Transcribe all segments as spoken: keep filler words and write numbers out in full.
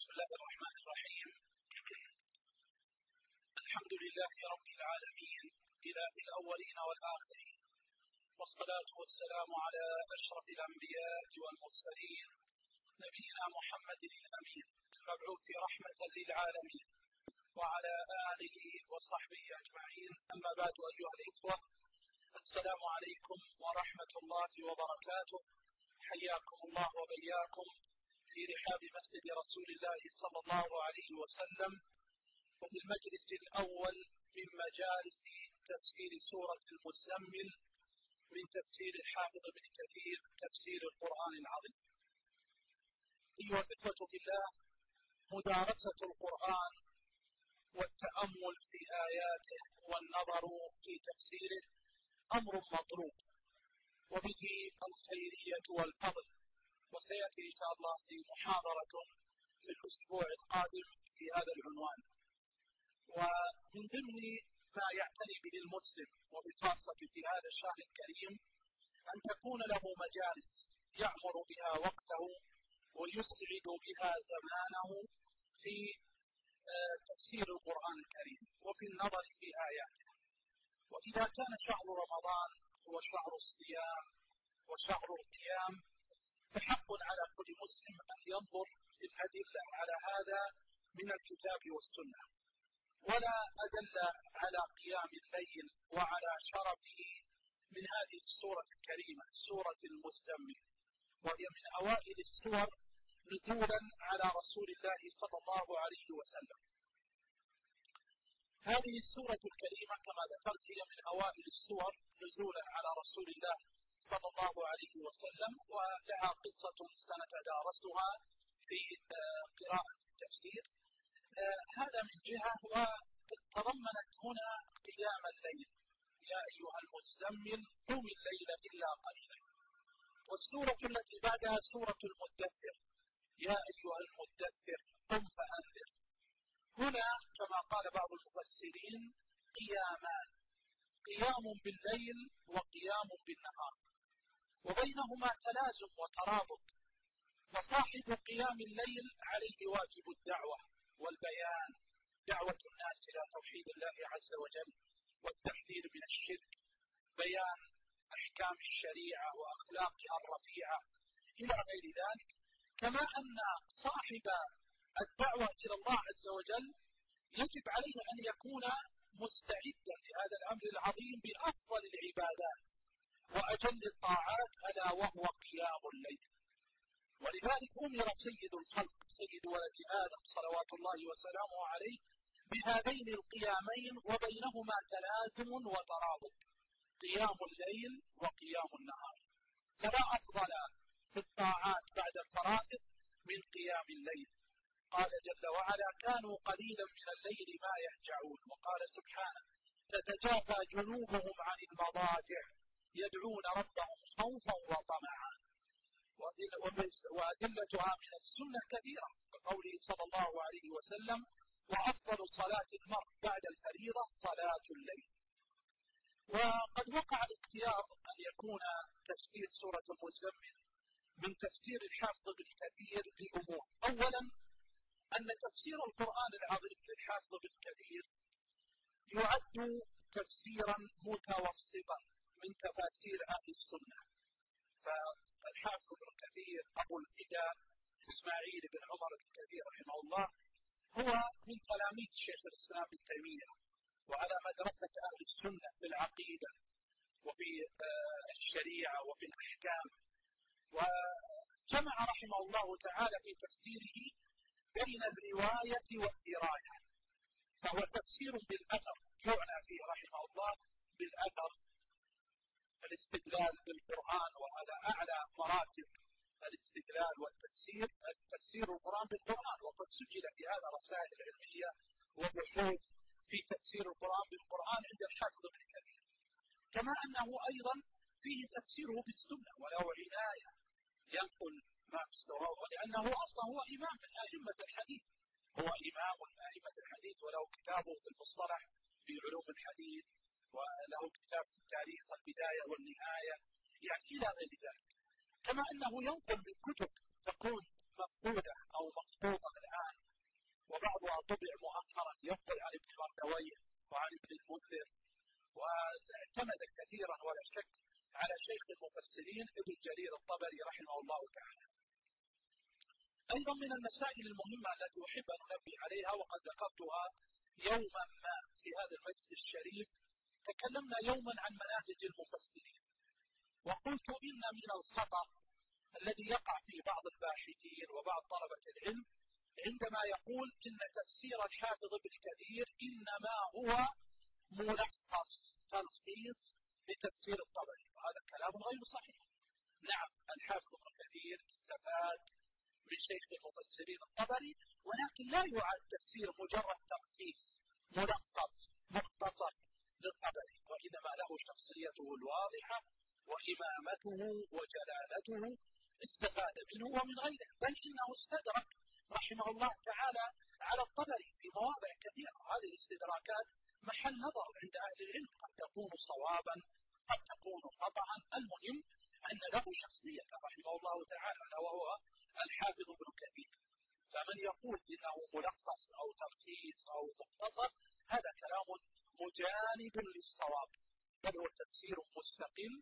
بسم الله الرحمن الرحيم. الحمد لله رب العالمين، إله الأولين والآخرين، والصلاة والسلام على أشرف الأنبياء والمرسلين، نبينا محمد الأمين المبعوث رحمة للعالمين، وعلى آله وصحبه أجمعين. أما بعد، أيها الإخوة، السلام عليكم ورحمة الله وبركاته. حياكم الله وبياكم في رحاب مسجد رسول الله صلى الله عليه وسلم، وفي المجلس الأول من مجالس تفسير سورة المزمل من تفسير الحافظ ابن كثير تفسير القرآن العظيم. أيها الإخوة في الله، مدارسة القرآن والتأمل في آياته والنظر في تفسيره أمر مطلوب، وبه الخيرية والفضل. وسيأتي إن شاء الله في محاضرة في الأسبوع القادم في هذا العنوان. ومن ضمن ما يعتني به المسلم وبخاصة في هذا الشهر الكريم أن تكون له مجالس يعمر بها وقته ويسعد بها زمانه في تفسير القرآن الكريم وفي النظر في آياته. وإذا كان شهر رمضان هو شهر الصيام وشهر القيام، فحق على كل مسلم أن ينظر في الأدلة على هذا من الكتاب والسنة. ولا أدل على قيام الليل وعلى شرفه من هذه السورة الكريمة، سورة المزمل، وهي من أوائل السور نزولا على رسول الله صلى الله عليه وسلم. هذه السورة الكريمة كما ذكرت هي من أوائل السور نزولا على رسول الله صلى الله عليه وسلم، ولها قصة سنتدارسها في قراءة التفسير. هذا من جهة، وتضمنت هنا قيام الليل، يا أيها المزمل قم الليل إلا قليلا. والسورة التي بعدها سورة المدثر، يا أيها المدثر قم فأنذر. هنا كما قال بعض المفسرين قيامان، قيام بالليل وقيام بالنهار، وبينهما تلازم وترابط. فصاحب قيام الليل عليه واجب الدعوة والبيان، دعوة الناس إلى توحيد الله عز وجل والتحذير من الشرك، بيان أحكام الشريعة وأخلاقها الرفيعة إلى غير ذلك. كما أن صاحب الدعوة إلى الله عز وجل يجب عليه أن يكون مستعدا لهذا الأمر العظيم بأفضل العبادات وأجل الطاعات، ألا وهو قيام الليل. ولذلك أمر سيد الخلق سيد ولد آدم صلوات الله وسلامه عليه بهذين القيامين، وبينهما تلازم وترابط، قيام الليل وقيام النهار. فلا أفضل في الطاعات بعد الفرائض من قيام الليل. قال جل وعلا: كانوا قليلا من الليل ما يهجعون. وقال سبحانه: تتجافى جنوبهم عن المضاجع يدعون ربهم خوفا وطمعا. وأدلتها من السنة كثيرة، كقوله صلى الله عليه وسلم: وأفضل صلاة المرء بعد الفريضة صلاة الليل. وقد وقع الاختيار أن يكون تفسير سورة المزمل من تفسير الحافظ ابن كثير لأمور. أولا، أن تفسير القرآن العظيم للحافظ ابن كثير يعد تفسيرا متوسطا من تفاسير أهل السنة. فالحافظ ابن كثير أبو الفداء إسماعيل بن عمر بن كثير رحمه الله هو من تلاميذ شيخ الإسلام ابن تيمية، وعلى مدرسة أهل السنة في العقيدة وفي الشريعة وفي الأحكام. وجمع رحمه الله تعالى في تفسيره بين الرواية والدراية، فهو تفسير بالأثر، يعنى فيه رحمه الله بالأثر الاستدلال بالقرآن، وهذا أعلى مراتب الاستدلال والتفسير، تفسير القرآن بالقرآن. وقد سجل في هذا رسائل علمية وبحوث في تفسير القرآن بالقرآن عند الحافظ ابن كثير. كما أنه أيضا فيه تفسيره بالسنة، وله عناية ينقل ما في السواء، ولأنه أصلا هو إمام من أئمة الحديث، هو إمام من أئمة الحديث، وله كتابه في المصطلح في علوم الحديث، وله كتاب في التاريخ البداية والنهاية، يعني إلى غير ذلك. كما أنه ينقل من كتب تكون مفقودة أو مخطوطة الآن وبعضها طبع مؤخرا ينقل عن ابن مردويه وعن ابن المنذر، واعتمد كثيرا ولا شك على شيخ المفسرين ابن جرير الطبري رحمه الله تعالى. أيضا من المسائل المهمة التي أحب أن أنبه عليها، وقد ذكرتها يوما ما في هذا المجلس الشريف، تكلمنا يوما عن مناهج المفسرين، وقلت إن من الخطأ الذي يقع في بعض الباحثين وبعض طلبة العلم عندما يقول إن تفسير الحافظ ابن كثير إنما هو ملخص تلخيص لتفسير الطبري، وهذا كلام غير صحيح. نعم، الحافظ ابن كثير استفاد من شيخ المفسرين الطبري، ولكن لا يعد تفسير مجرد تلخيص ملخص مختصر للطبري، وإنما له شخصيته الواضحة وإمامته وجلالته استفاد منه ومن غيره، بل إنه استدرك رحمه الله تعالى على الطبري في مواضع كثيرة. هذه الاستدراكات محل نظر عند أهل العلم، قد تكون صوابا قد تكون خطأ، المهم أن له شخصية رحمه الله تعالى وهو الحافظ ابن كثير. فمن يقول إنه ملخص أو تلخيص أو مختصر هذا كلام مجانب للصواب، بل هو تفسير مستقل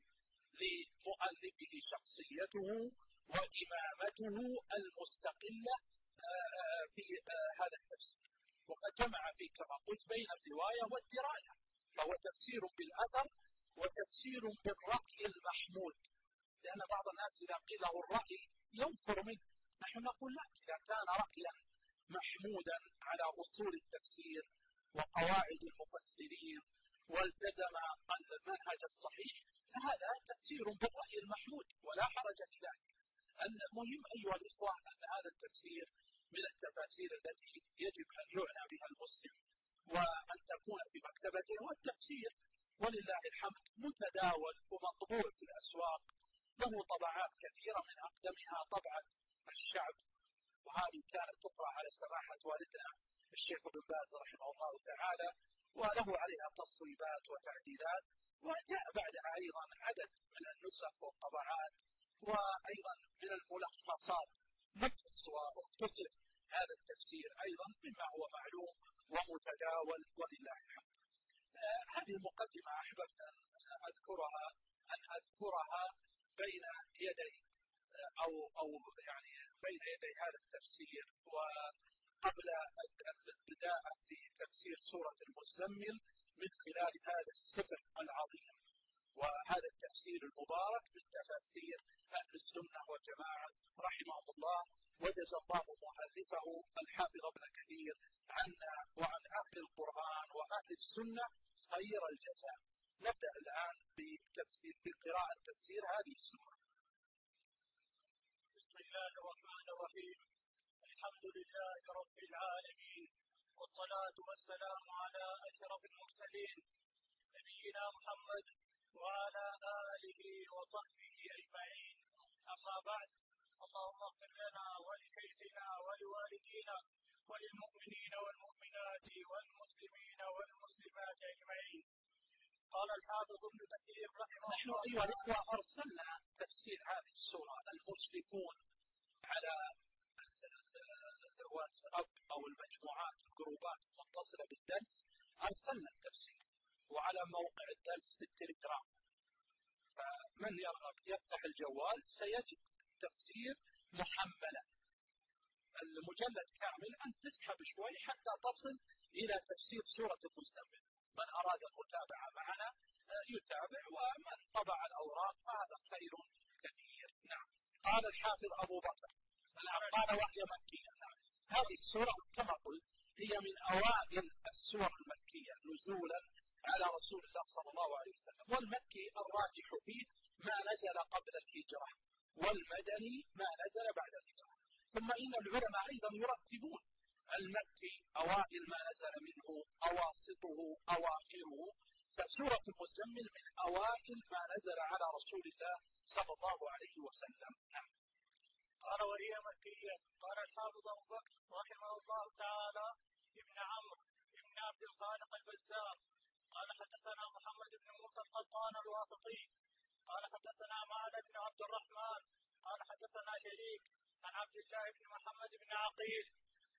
لمؤلفه شخصيته وإمامته المستقلة في هذا التفسير، وقد جمع فيه كما قلت بين الرواية والدراية، فهو تفسير بالأثر وتفسير بالرأي المحمود، لأن بعض الناس إذا قيل له الرأي ينفر منه. نحن نقول لا، إذا كان رأيا محمودا على أصول التفسير وقواعد المفسرين والتزم المنهج الصحيح فهذا تفسير بالرأي المحمود ولا حرج في ذلك. المهم أيها الإخوة أن هذا التفسير من التفاسير التي يجب أن يعنى بها المسلم وأن تكون في مكتبته، والتفسير ولله الحمد متداول ومطبوع في الأسواق، له طبعات كثيرة، من أقدمها طبعة الشعب، وهذه كانت تقرأ على سماحة والدنا الشيخ ابن باز رحمه الله تعالى، وله عليها تصويبات وتعديلات، وجاء بعدها أيضا عدد من النسخ والطبعات، وأيضا من الملخصات نفس واختصر هذا التفسير أيضا مما هو معلوم ومتداول ولله الحمد. آه هذه المقدمة أحببت أن أذكرها أن أذكرها بين يدي آه أو أو يعني بين يدي هذا التفسير، وقبل البداء في تفسير سورة المزمل من خلال هذا السفر العظيم وهذا التفسير المبارك من تفاسير أهل السنة والجماعة رحمهم الله، وجزى الله مؤلفه الحافظ ابن كثير عنا وعن أهل القرآن وأهل السنة خير الجزاء. نبدأ الآن بتفسير بقراءة تفسير هذه السورة. بسم الله الرحمن الرحيم. الحمد لله رب العالمين، والصلاة والسلام على أشرف المرسلين نبينا محمد وعلى آله وصحبه أجمعين، أما بعد. اللهم اغفر لنا ولشيخنا ولوالدينا وللمؤمنين والمؤمنات والمسلمين والمسلمات أجمعين. قال الحافظ ابن كثير رحمه الله. نحن أيها الإخوة أرسلنا تفسير هذه السورة المشرفون على الواتساب أو المجموعات الجروبات المتصلة بالدرس، أرسلنا التفسير، وعلى موقع الدرس في التليجرام، فمن يرغب يفتح الجوال سيجد تفسير محملا المجلد كامل، أن تسحب شوي حتى تصل إلى تفسير سورة المزمل. من أراد المتابعة معنا يتابع، ومن طبع الأوراق فهذا خير كثير. نعم. قال الحافظ أبو بكر نعم قال وهي مكية. نعم. هذه السورة كما قلت هي من أوائل السور المكية نزولا على رسول الله صلى الله عليه وسلم، والمكي الراجح فيه ما نزل قبل الهجرة، والمدني ما نزل بعد الهجرة. ثم إن العلماء أيضا يرتبون المكي أوائل ما نزل منه، أواسطه، أواخره، فسورة المزمل من أوائل ما نزل على رسول الله صلى الله عليه وسلم. نعم. قال وهي مكية. قال الحافظ أبو بكر رحمه الله تعالى ابن عمرو ابن عبد الخالق البزار قال حدثنا محمد بن موسى القطان الواسطي قال حدثنا معل بن عبد الرحمن قال حدثنا شريك عن عبد الله بن محمد بن عقيل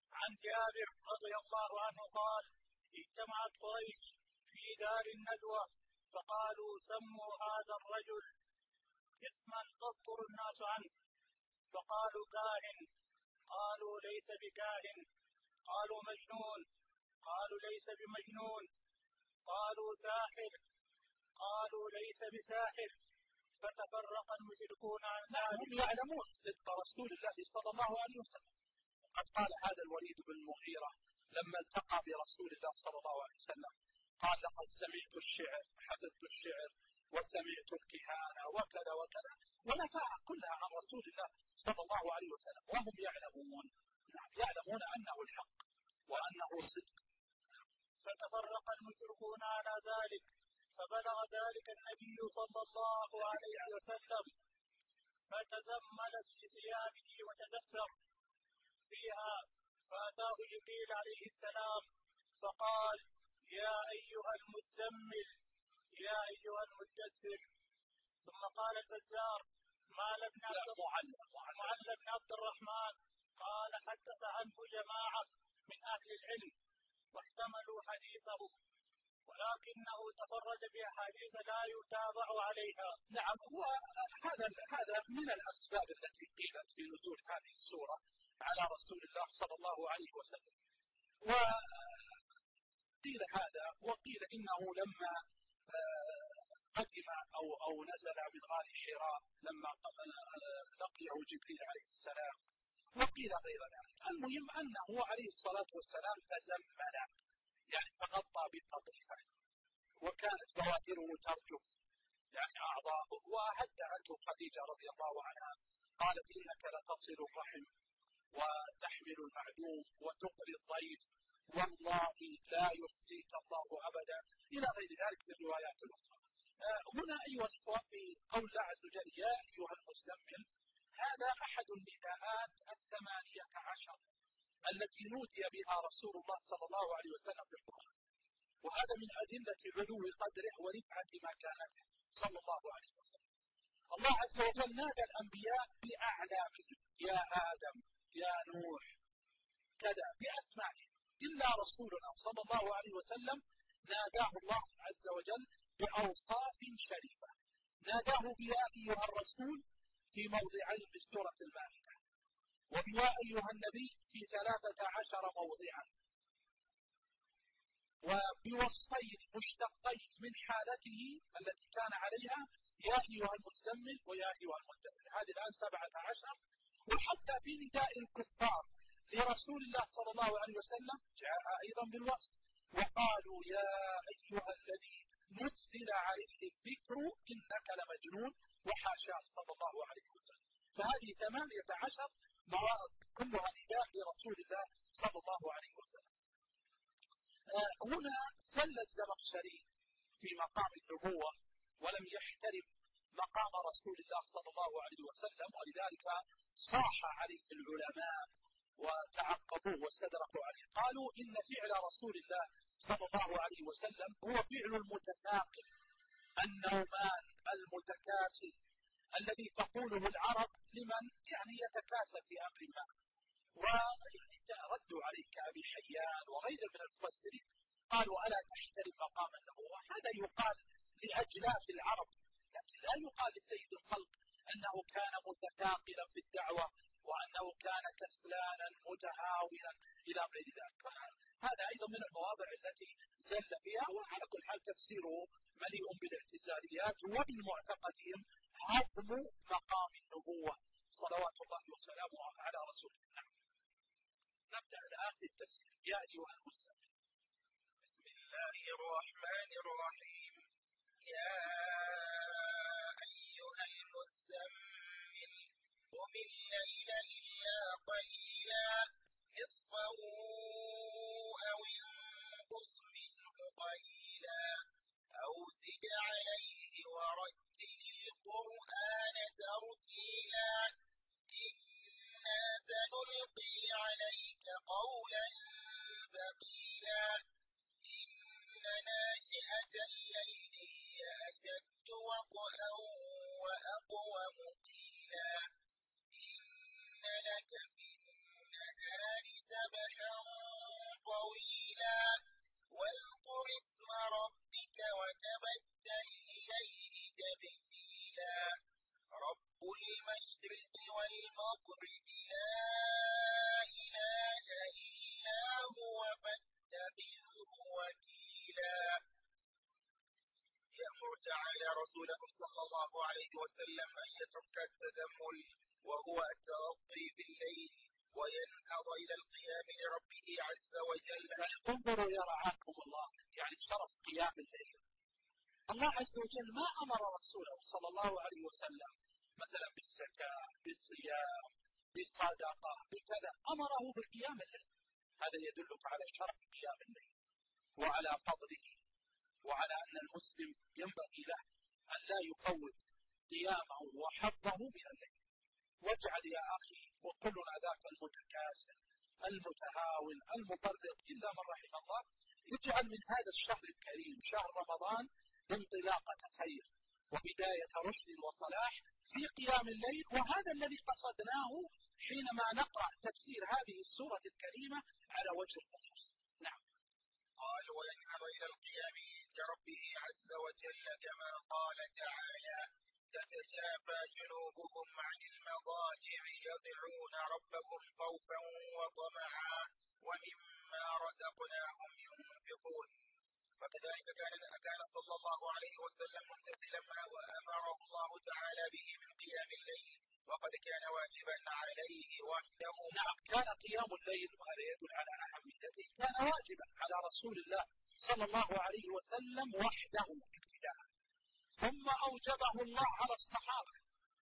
عن جابر رضي الله عنه قال: اجتمعت قريش في دار الندوة فقالوا: سموا هذا الرجل اسما تصدر الناس عنه. فقالوا: كاهن. قالوا: ليس بكاهن. قالوا: مجنون. قالوا: ليس بمجنون. قالوا: ساحر. قالوا: ليس بساحر. فتفرق المشركون عن ذلك. هم يعلمون صدق رسول الله صلى الله عليه وسلم. وقد قال هذا الوليد بن المغيرة لما التقى برسول الله صلى الله عليه وسلم قال: لقد سمعت الشعر، حفظت الشعر، وسمعت الكهانة وكذا وكذا، ونفاها كلها عن رسول الله صلى الله عليه وسلم، وهم يعلمون يعلمون أنه الحق وأنه صدق. فتفرق المشركون على ذلك، فبلغ ذلك النبي صلى الله عليه وسلم، فتزمل في ثيابه وتدثر فيها، فأتاه جبريل عليه السلام فقال: يا أيها المزمل، يا أيها المدثر. ثم قال البزار: معل بن عبد الرحمن قال: حدث عنه جماعة من أهل العلم واحتملوا حديثه، ولكنه تفرد بأحاديث لا يتابع عليها. نعم، هو هذا هذا من الأسباب التي قيلت في نزول هذه السورة على رسول الله صلى الله عليه وسلم. وقيل هذا، وقيل إنه لما قدم أو أو نزل من غار حراء لما لقيه جبريل عليه السلام، وقيل غير ذلك. المهم أنه عليه الصلاة والسلام تزمل، يعني تغطى بالقطيفة، وكانت بوادره ترجف يعني أعضاؤه، وهدأته خديجة رضي الله عنها قالت: إنك لتصل الرحم وتحمل المعدوم وتقري الضيف، والله لا يخزيك الله أبدا، إلى غير ذلك في الروايات الأخرى. هنا أيها الإخوة في قول الله عز وجل: يا أيها المزمل، هذا أحد النداءات الثمانية عشر التي نودي بها رسول الله صلى الله عليه وسلم في القرآن، وهذا من أدلة علو قدره ورفعة مكانته صلى الله عليه وسلم. الله عز وجل نادى الأنبياء بأعلامهم: يا آدم، يا نوح، كذا بأسمائهم، إلا رسولنا صلى الله عليه وسلم ناداه الله عز وجل بأوصاف شريفة. ناداه بيا أيها الرسول في موضعين في سورة المائدة، وبيا أيها النبي في ثلاثة عشر موضعا، وبوصفين مشتقين من حالته التي كان عليها: يا أيها المزمل ويا أيها المدثر. هذه الآن سبعة عشر. وحتى في نداء الكفار لرسول الله صلى الله عليه وسلم جاء أيضا بالوصف: وقالوا يا أيها الذي نزل عليه الذكر إنك لمجنون، وحاشاه صلى الله عليه وسلم. فهذه ثمانية عشر موارد كلها نداء لرسول الله صلى الله عليه وسلم. هنا زل الزمخشري في مقام النبوة ولم يحترم مقام رسول الله صلى الله عليه وسلم، ولذلك صاح عليه العلماء وتعقبوه واستدركوا عليه. قالوا: إن فعل رسول الله صلى الله عليه وسلم هو فعل المتثاقل النومان المتكاسل الذي تقوله العرب لمن يعني يتكاسل في أمر ما. وردوا عليه كأبي حيان وغيره من المفسرين، قالوا: ألا تحترم مقام النبوة؟ هذا يقال لأجلاف العرب، لكن لا يقال لسيد الخلق أنه كان متثاقلا في الدعوة وأنه كان كسلانا متهاونا إلى غير ذلك. هذا أيضا من المواضع التي زل فيها. وعلى كل حال تفسيره مليء بالاعتزاليات وبالمعتقدين هضم مقام النبوة صلوات الله وسلامه على رسول الله. نبدأ الآن في التفسير. يا أيها المزمل. بسم الله الرحمن الرحيم. يا أيها المزمل، قم الليل إلا قليلا، نصفه أو انقص منه قليلا، أو زد عليه ورتل القرآن ترتيلا، إنا سنلقي عليك قولا ثقيلا، إن ناشئة الليل هي أشد وطئا وأقوم قيلا، إن لك في النهار سبحا طويلا واذكر اسم ربك وتبتل إليه تبتيلا رب المشرق والمغرب لا إله إلا هو فاتخذه وكيلا يأمر تعالى رسوله صلى الله عليه وسلم أن يترك التذمل وهو التغطي بالليل وينهض إلى القيام لربه عز وجل. يعني انظروا يا رعاكم الله، يعني شرف قيام الليل. الله عز وجل ما أمر رسوله صلى الله عليه وسلم مثلا بالزكاة، بالصيام، بالصدقة، بكذا، أمره بقيام الليل. هذا يدلك على شرف قيام الليل وعلى فضله، وعلى أن المسلم ينبغي له أن لا يفوت قيامه وحظه من الليل. واجعل يا أخي، وكلنا ذاك المتكاسل المتهاون المفرط إلا من رحم الله، يجعل من هذا الشهر الكريم شهر رمضان انطلاقة خير وبداية رشد وصلاح في قيام الليل. وهذا الذي قصدناه حينما نقرأ تفسير هذه السورة الكريمة على وجه الخصوص. نعم. قال وينهض إلى القيام لربه عز وجل كما قال تعالى تتجافى جنوبهم عن المضاجع يدعون ربهم خوفا وطمعا ومما رزقناهم ينفقون. وكذلك كان كان صلى الله عليه وسلم ممتثلا ما وأمره الله تعالى به من قيام الليل، وقد كان واجبا عليه وحده. نعم، كان قيام الليل، وهذا يدل على أهميته، كان واجبا على رسول الله صلى الله عليه وسلم وحده ابتداء، ثم أوجبه الله على الصحابة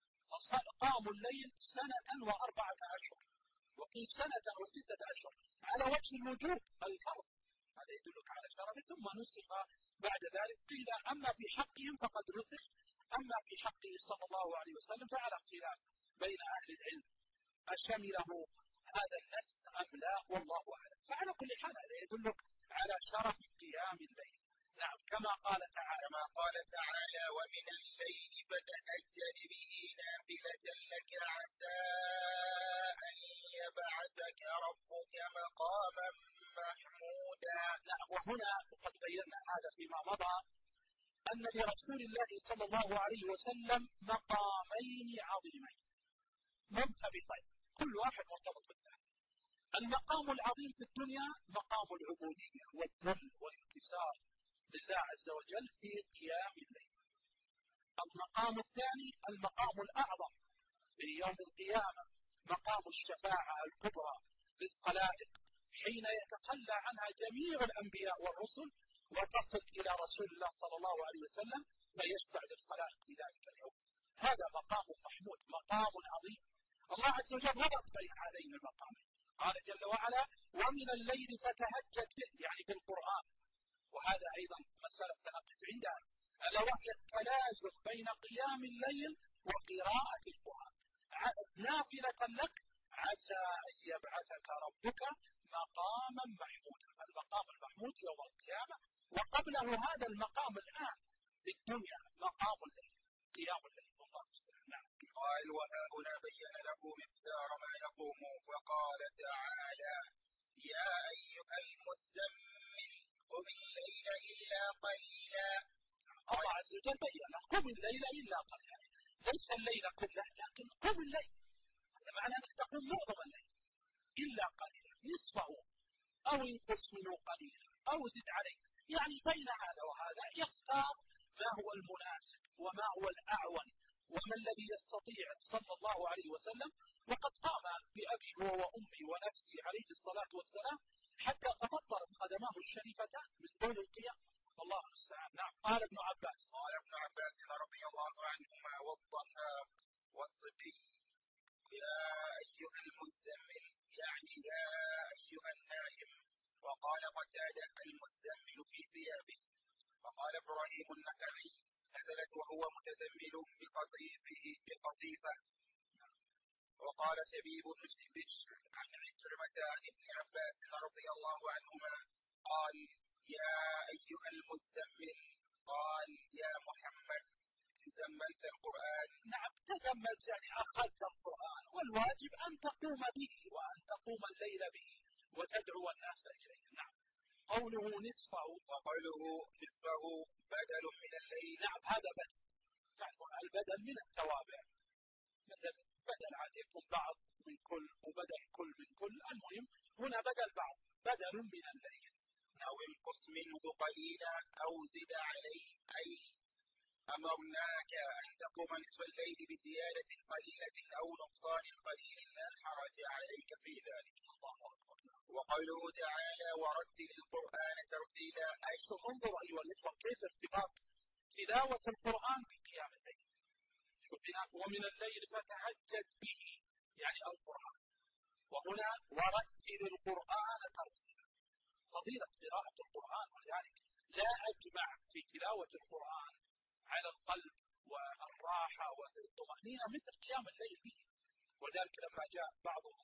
فقاموا الليل سنة وأربعة أشهر، وفي سنة وستة أشهر على وجه الوجوب الفرض. هذا يدلك على شرفه. ثم نسخ بعد ذلك، قيل أما في حقهم فقد نسخ، أما في حقه صلى الله عليه وسلم فعلى اختلاف بين أهل العلم أشمله هذا النسخ أم لا، والله أعلم. فعلى كل حال هذا يدلك على شرف قيام الليل. نعم، كما قال تعالى كما قال تعالى ومن الليل فتهجد به نافلة لك عسى أن يبعثك ربك مقاما محمودا. نعم، وهنا وقد بينا هذا فيما مضى أن لرسول الله صلى الله عليه وسلم مقامين عظيمين مرتبطين، كل واحد مرتبط بالثاني. المقام العظيم في الدنيا مقام العبودية والذل والانكسار لله عز وجل في قيام الليل. المقام الثاني المقام الأعظم في يوم القيامة، مقام الشفاعة الكبرى للخلائق حين يتخلى عنها جميع الأنبياء والرسل وتصل إلى رسول الله صلى الله عليه وسلم فيشفع للخلائق في ذلك اليوم. هذا مقام محمود، مقام عظيم. الله عز وجل ربط بين هذين المقامين، قال جل وعلا ومن الليل فتهجد به، يعني بالقرآن. وهذا أيضا مسألة سنقف عندها، ألا وهي التلازم بين قيام الليل وقراءة القرآن نافلة لك عسى أن يبعثك ربك مقاما محمودا. المقام المحمود يوم القيامة، وقبله هذا المقام الآن في الدنيا مقام الليل، قيام الليل. والله المستعان. قال وها هنا بين له مقدار ما يقوم وقال تعالى يا أيها المزمل قم الليل إلا قليلا. الله عز وجل بين قم الليل إلا قليلا، ليس الليل كله لكن قم الليل، هذا معنى أنك تقوم معظم الليل إلا قليلا، نصفه أو انقص منه قليلا أو زد عليه. يعني بين هذا وهذا يختار ما هو المناسب وما هو الأعون وما الذي يستطيع صلى الله عليه وسلم. وقد قام بأبي هو وأمي ونفسي عليه الصلاة والسلام حتى تفطرت قدماه الشريفتان من دون القيام. والله المستعان. نعم. قال ابن عباس قال ابن عباس رضي الله عنهما والضحى والصبي يا أيها المزمل يعني يا أيها النائم. وقال قتادة المزمل في ثيابه. وقال إبراهيم النخعي نزلت وهو متزمل بقطيفه بقطيفة. وقال شبيب بشر عن عكرمة عن ابن عباس رضي الله عنهما قال يا أيها المزمل قال يا محمد تزملت القرآن. نعم، تزملت يعني أخذت القرآن، والواجب أن تقوم به وأن تقوم الليل به وتدعو الناس إليه. نعم. قوله نصفه وقوله نصفه بدل من الليل. نعم هذا بدل. تعرف البدل من التوابع، مثل بدل عليكم بعض من كل وبدل كل من كل. المهم هنا بدل بعض، بدل من الليل. أو انقص منه قليلا أو زد عليه، أي أمرناك أن تقوم نصف الليل بزيادة قليلة أو نقصان قليل لا حرج عليك في ذلك. الله أكبر. وقوله تعالى ورتل القرآن ترتيلا، أي انظر أيها الإخوة كيف ارتباط تلاوة القرآن بقيام الليل. شوف هناك ومن الليل فتهجد به يعني القرآن، وهنا ورتل القرآن ترتيلا. فضيلة قراءة القرآن، ولذلك لا أجمع في تلاوة القرآن على القلب والراحة والطمأنينة مثل قيام الليل به. ولذلك لما جاء بعضهم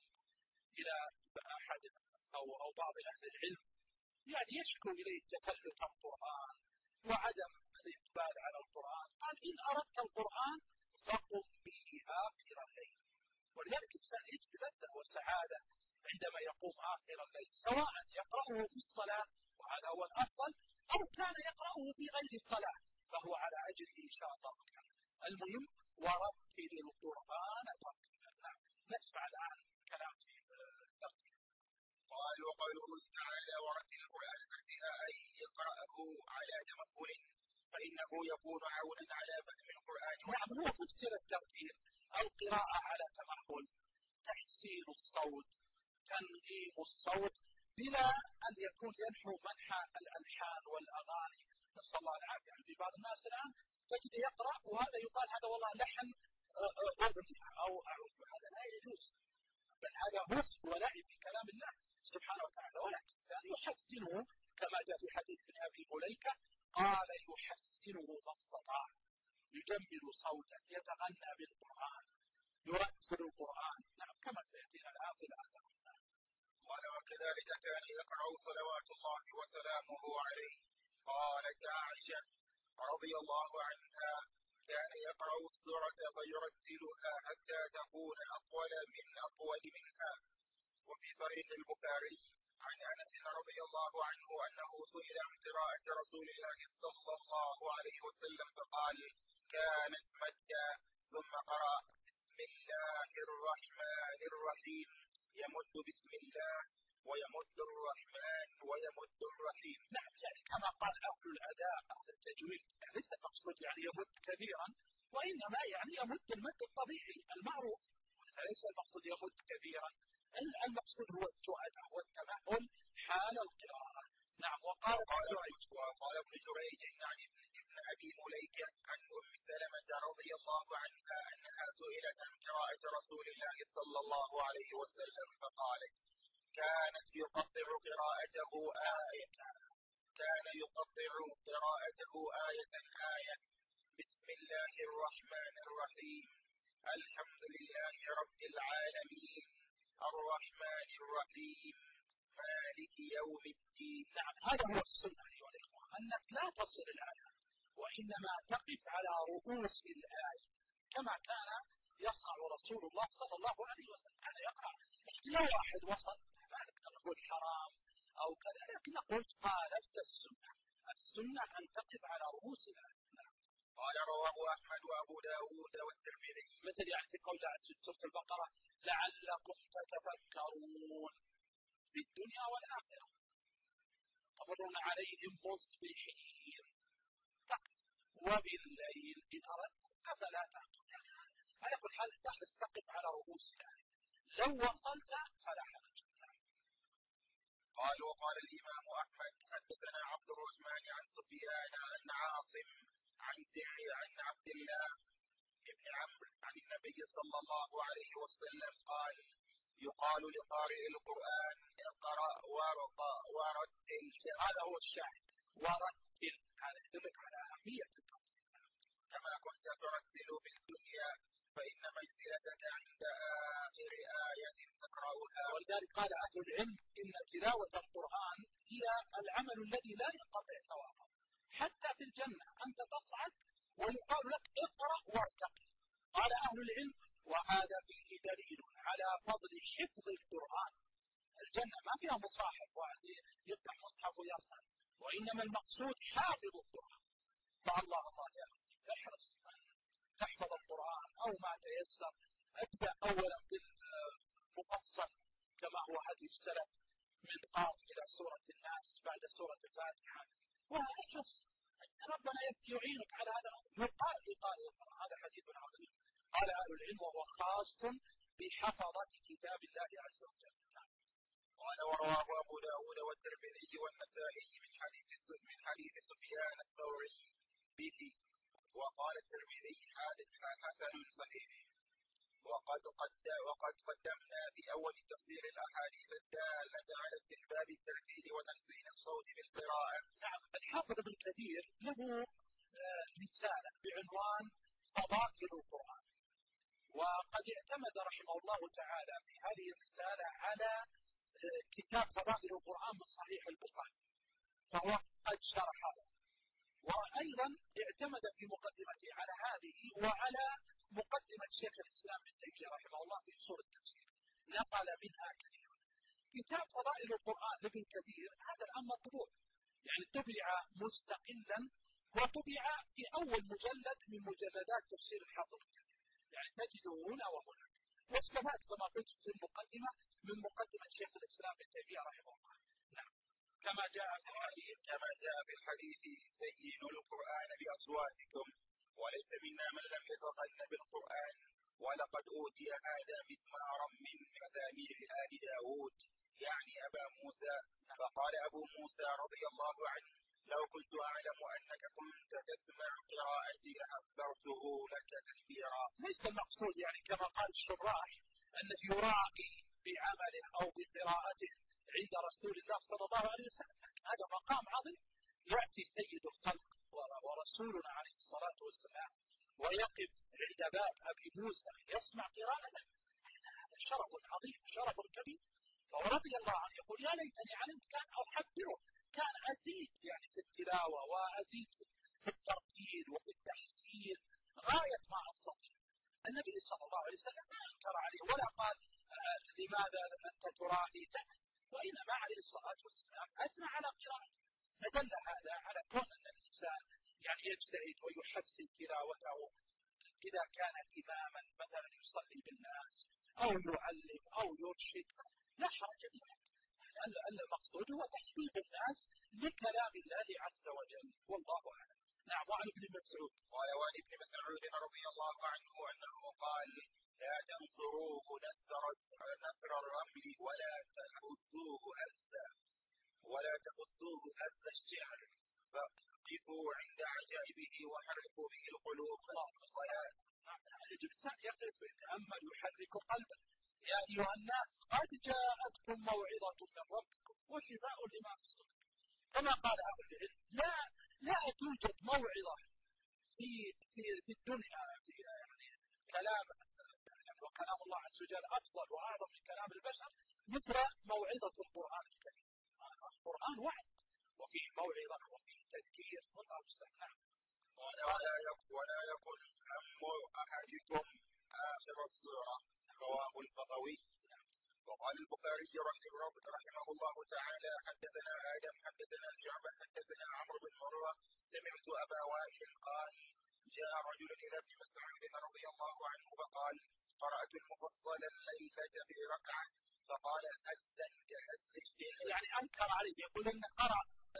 إلى أحد أو أو بعض أهل العلم يعني يشكو إليه تفلت القرآن وعدم الإقبال على القرآن، قال إن أردت القرآن فقم به آخر الليل. ولذلك الإنسان يجد لذة وسعادة عندما يقوم آخر الليل، سواء يقرأه في الصلاة وهذا هو الأفضل، أو كان يقرأه في غير الصلاة فهو على أجره إن شاء الله. المهم ورتل القرآن ترتيلا. نسمع الآن كلام في الترتيل. قال وقوله تعالى ورتل القرآن ترتيلا، أي يقرأه على تمهل فإنه يكون عونا على فهم القرآن. نعم هو فسر الترتيل القراءة على تمهل، تحسين الصوت، تنغيم الصوت بلا أن يكون ينحو منحى الألحان والأغاني. نسأل الله العافية. يعني في بعض الناس الآن تجد يقرأ وهذا يقال هذا والله لحن أغنية أو أعوذ، هذا لا يجوز، بل هذا هزء ولعب بكلام الله سبحانه وتعالى. ولكن الإنسان يحسنه كما جاء في حديث ابن أبي مليكة قال يحسنه ما استطاع، يجمل صوته، يتغنى بالقرآن، يرتل القرآن. نعم كما سيأتينا الآن في الآثار. قال وكذلك كان يقرأ صلوات الله وسلامه عليه. قالت عائشة رضي الله عنها كان يقرأ السورة فيرتلها حتى تكون أطول من أطول منها. وفي صحيح البخاري عن أنس رضي الله عنه أنه سئل عن قراءة رسول الله صلى الله عليه وسلم فقال كانت مدا ثم قرأ بسم الله الرحمن الرحيم، يمد بسم الله ويمد الرحمن ويمد الرحيم. نعم يعني كما قال أهل الأداء أهل التجويد، ليس المقصود يعني يمد كثيرا، وإنما يعني يمد المد الطبيعي المعروف، ليس المقصود يمد كثيرا، المقصود هو التؤدة والتمهل حال القراءة. نعم. وقال وقال ابن جريج عن ابن أبي مليكة عن أم سلمة رضي الله عنها أنها سئلت عن قراءة رسول الله صلى الله عليه وسلم فقالت كانت يقطع قراءته آية كان يقطع قراءته آية آية بسم الله الرحمن الرحيم الحمد لله رب العالمين الرحمن الرحيم مالك يوم الدين. نعم هذا هو السنة أيها الإخوة، أنك لا تصل الآيات وإنما تقف على رؤوس الآية كما كان يصنع رسول الله صلى الله عليه وسلم. كان يقرأ لو واحد وصل ما نقول حرام أو كذا، لكن نقول خالفت السنة. السنة أن تقف على رؤوس الآية. قال رواه أحمد وأبو داود والترمذي. مثل يعني في قول في سورة البقرة لعلكم تتفكرون في الدنيا والآخرة تمرون عليهم مصبحين وبالليل إن أردت أفلا تعقلون. على كل حال تحرص تقف على رؤوس الآية، لو وصلت فلا حرج. قال وقال الإمام أحمد حدثنا عبد الرحمن عن سفيان عن عاصم عن زرع عن عبد الله بن عمرو عن النبي صلى الله عليه وسلم قال يقال لقارئ القرآن اقرأ وارقى ورتل. هذا هو الشاهد، ورتل، هذا يدلك على أهمية الترتيل. كما كنت ترتل في الدنيا فإن منزلتك عند آخر آية تقرأها. ولذلك قال أهل العلم إن تلاوة القرآن هي العمل الذي لا ينقطع ثوابه حتى في الجنة. أنت تصعد ويقال لك اقرأ وارتقي. قال أهل العلم وهذا فيه دليل على فضل حفظ القرآن الجنة ما فيها مصاحف واحد يفتح مصحف ويرسل، وإنما المقصود حافظ القرآن. فالله الله يا أخي احرص أن تحفظ القرآن أو ما تيسر. ابدأ أولا بالمفصل كما هو هدي السلف من قاف إلى سورة الناس بعد سورة الفاتحة، واحرص ربنا يعينك على هذا الأمر. يقال يقال هذا حديث عظيم قال أهل العلم وهو خاص بحفظة كتاب الله عز وجل. قال ورواه أبو داود والترمذي والنسائي من حديث من حديث سفيان الثوري به، وقال الترمذي حسن صحيح. وقد قد وقد قدمنا في أول تفسير الأحاديث الدالة على استحباب الترتيل وتحسين الصوت بالقراءة. نعم، الحافظ ابن كثير له رسالة بعنوان فضائل القرآن، وقد اعتمد رحمه الله تعالى في هذه الرسالة على كتاب فضائل القرآن من صحيح البخاري، فهو قد شرحه، وأيضا اعتمد في مقدمته على هذه وعلى مقدمة شيخ الإسلام ابن تيمية رحمه الله في أصول التفسير، نقل منها كثيرا. كتاب فضائل القرآن لابن كثير هذا الآن مطبوع، يعني طبع مستقلا، وطبع في أول مجلد من مجلدات تفسير الحافظ ابن كثير، يعني تجده هنا وهنا، واستفاد كما قلت في المقدمة من مقدمة شيخ الإسلام ابن تيمية رحمه الله. نعم، كما جاء في الحديث كما جاء في الحديث زينوا القرآن بأصواتكم وليس منا من لم يتغن بالقرآن، ولقد أوتي هذا مزمارا من مزامير آل داود يعني أبا موسى. فقال أبو موسى رضي الله عنه لو كنت أعلم أنك كنت تسمع قراءتي لأخبرته لك تحبيرا. ليس المقصود يعني كما قال الشراح أنه يراعي بعمله أو بقراءته عند رسول الله صلى الله عليه وسلم، هذا مقام عظيم. يأتي سيد الخلق ورسولنا عليه الصلاة والسلام ويقف عند باب أبي موسى يسمع قراءته، هذا شرف عظيم، شرف كبير. فرضي الله عنه يقول يا ليتني علمت كان أحبره، كان أزيد يعني في التلاوة وأزيد في الترتيل وفي التحسين غاية ما أستطيع. النبي صلى الله عليه وسلم ما أنكر عليه ولا قال آه لماذا أنت ترائي، لا، وإنما عليه الصلاة والسلام أثنى على قراءته. فدل هذا على كون أن الإنسان يعني يجتهد ويحسن تلاوته إذا كان إماما مثلا يصلي بالناس أو يعلم أو يرشد لا حرج في ذلك. المقصود هو تحبيب الناس لكلام الله عز وجل، والله أعلم. نعم. وعن ابن مسعود قال وعن ابن مسعود رضي الله عنه أنه قال لا تنصروه نثر نثر الرمل ولا تخذوه هزا ولا تخذوه هز الشعر، فقفوا عند عجائبه وحركوا به القلوب. ولا يجب الإنسان يقف ويتأمل ويحرك قلبه. يا أيها الناس قد جاءتكم موعظة من ربكم وشفاء لما في الصدور، كما قال أهل العلم لا لا توجد موعظة في في في الدنيا في يعني كلام يعني وكلام الله عز وجل أفضل وأعظم من كلام البشر مثل موعظة القرآن الكريم. القرآن وعظ وفيه موعظة وفيه تذكير والله المستعان. ولا يكن ولا يكن هم أحدكم آخر السورة، رواه البغوي. وقال البخاري رحمه الله تعالى حدثنا آدم حدثنا شعبة حدثنا عمرو بن مرة سمعت أبا وائل قال جاء رجل إلى ابن مسعود رضي الله عنه فقال قرأت المفصل الليلة في ركعة فقال أذن كهز الشعر، يعني أنكر عليه، يقول أنه قرأ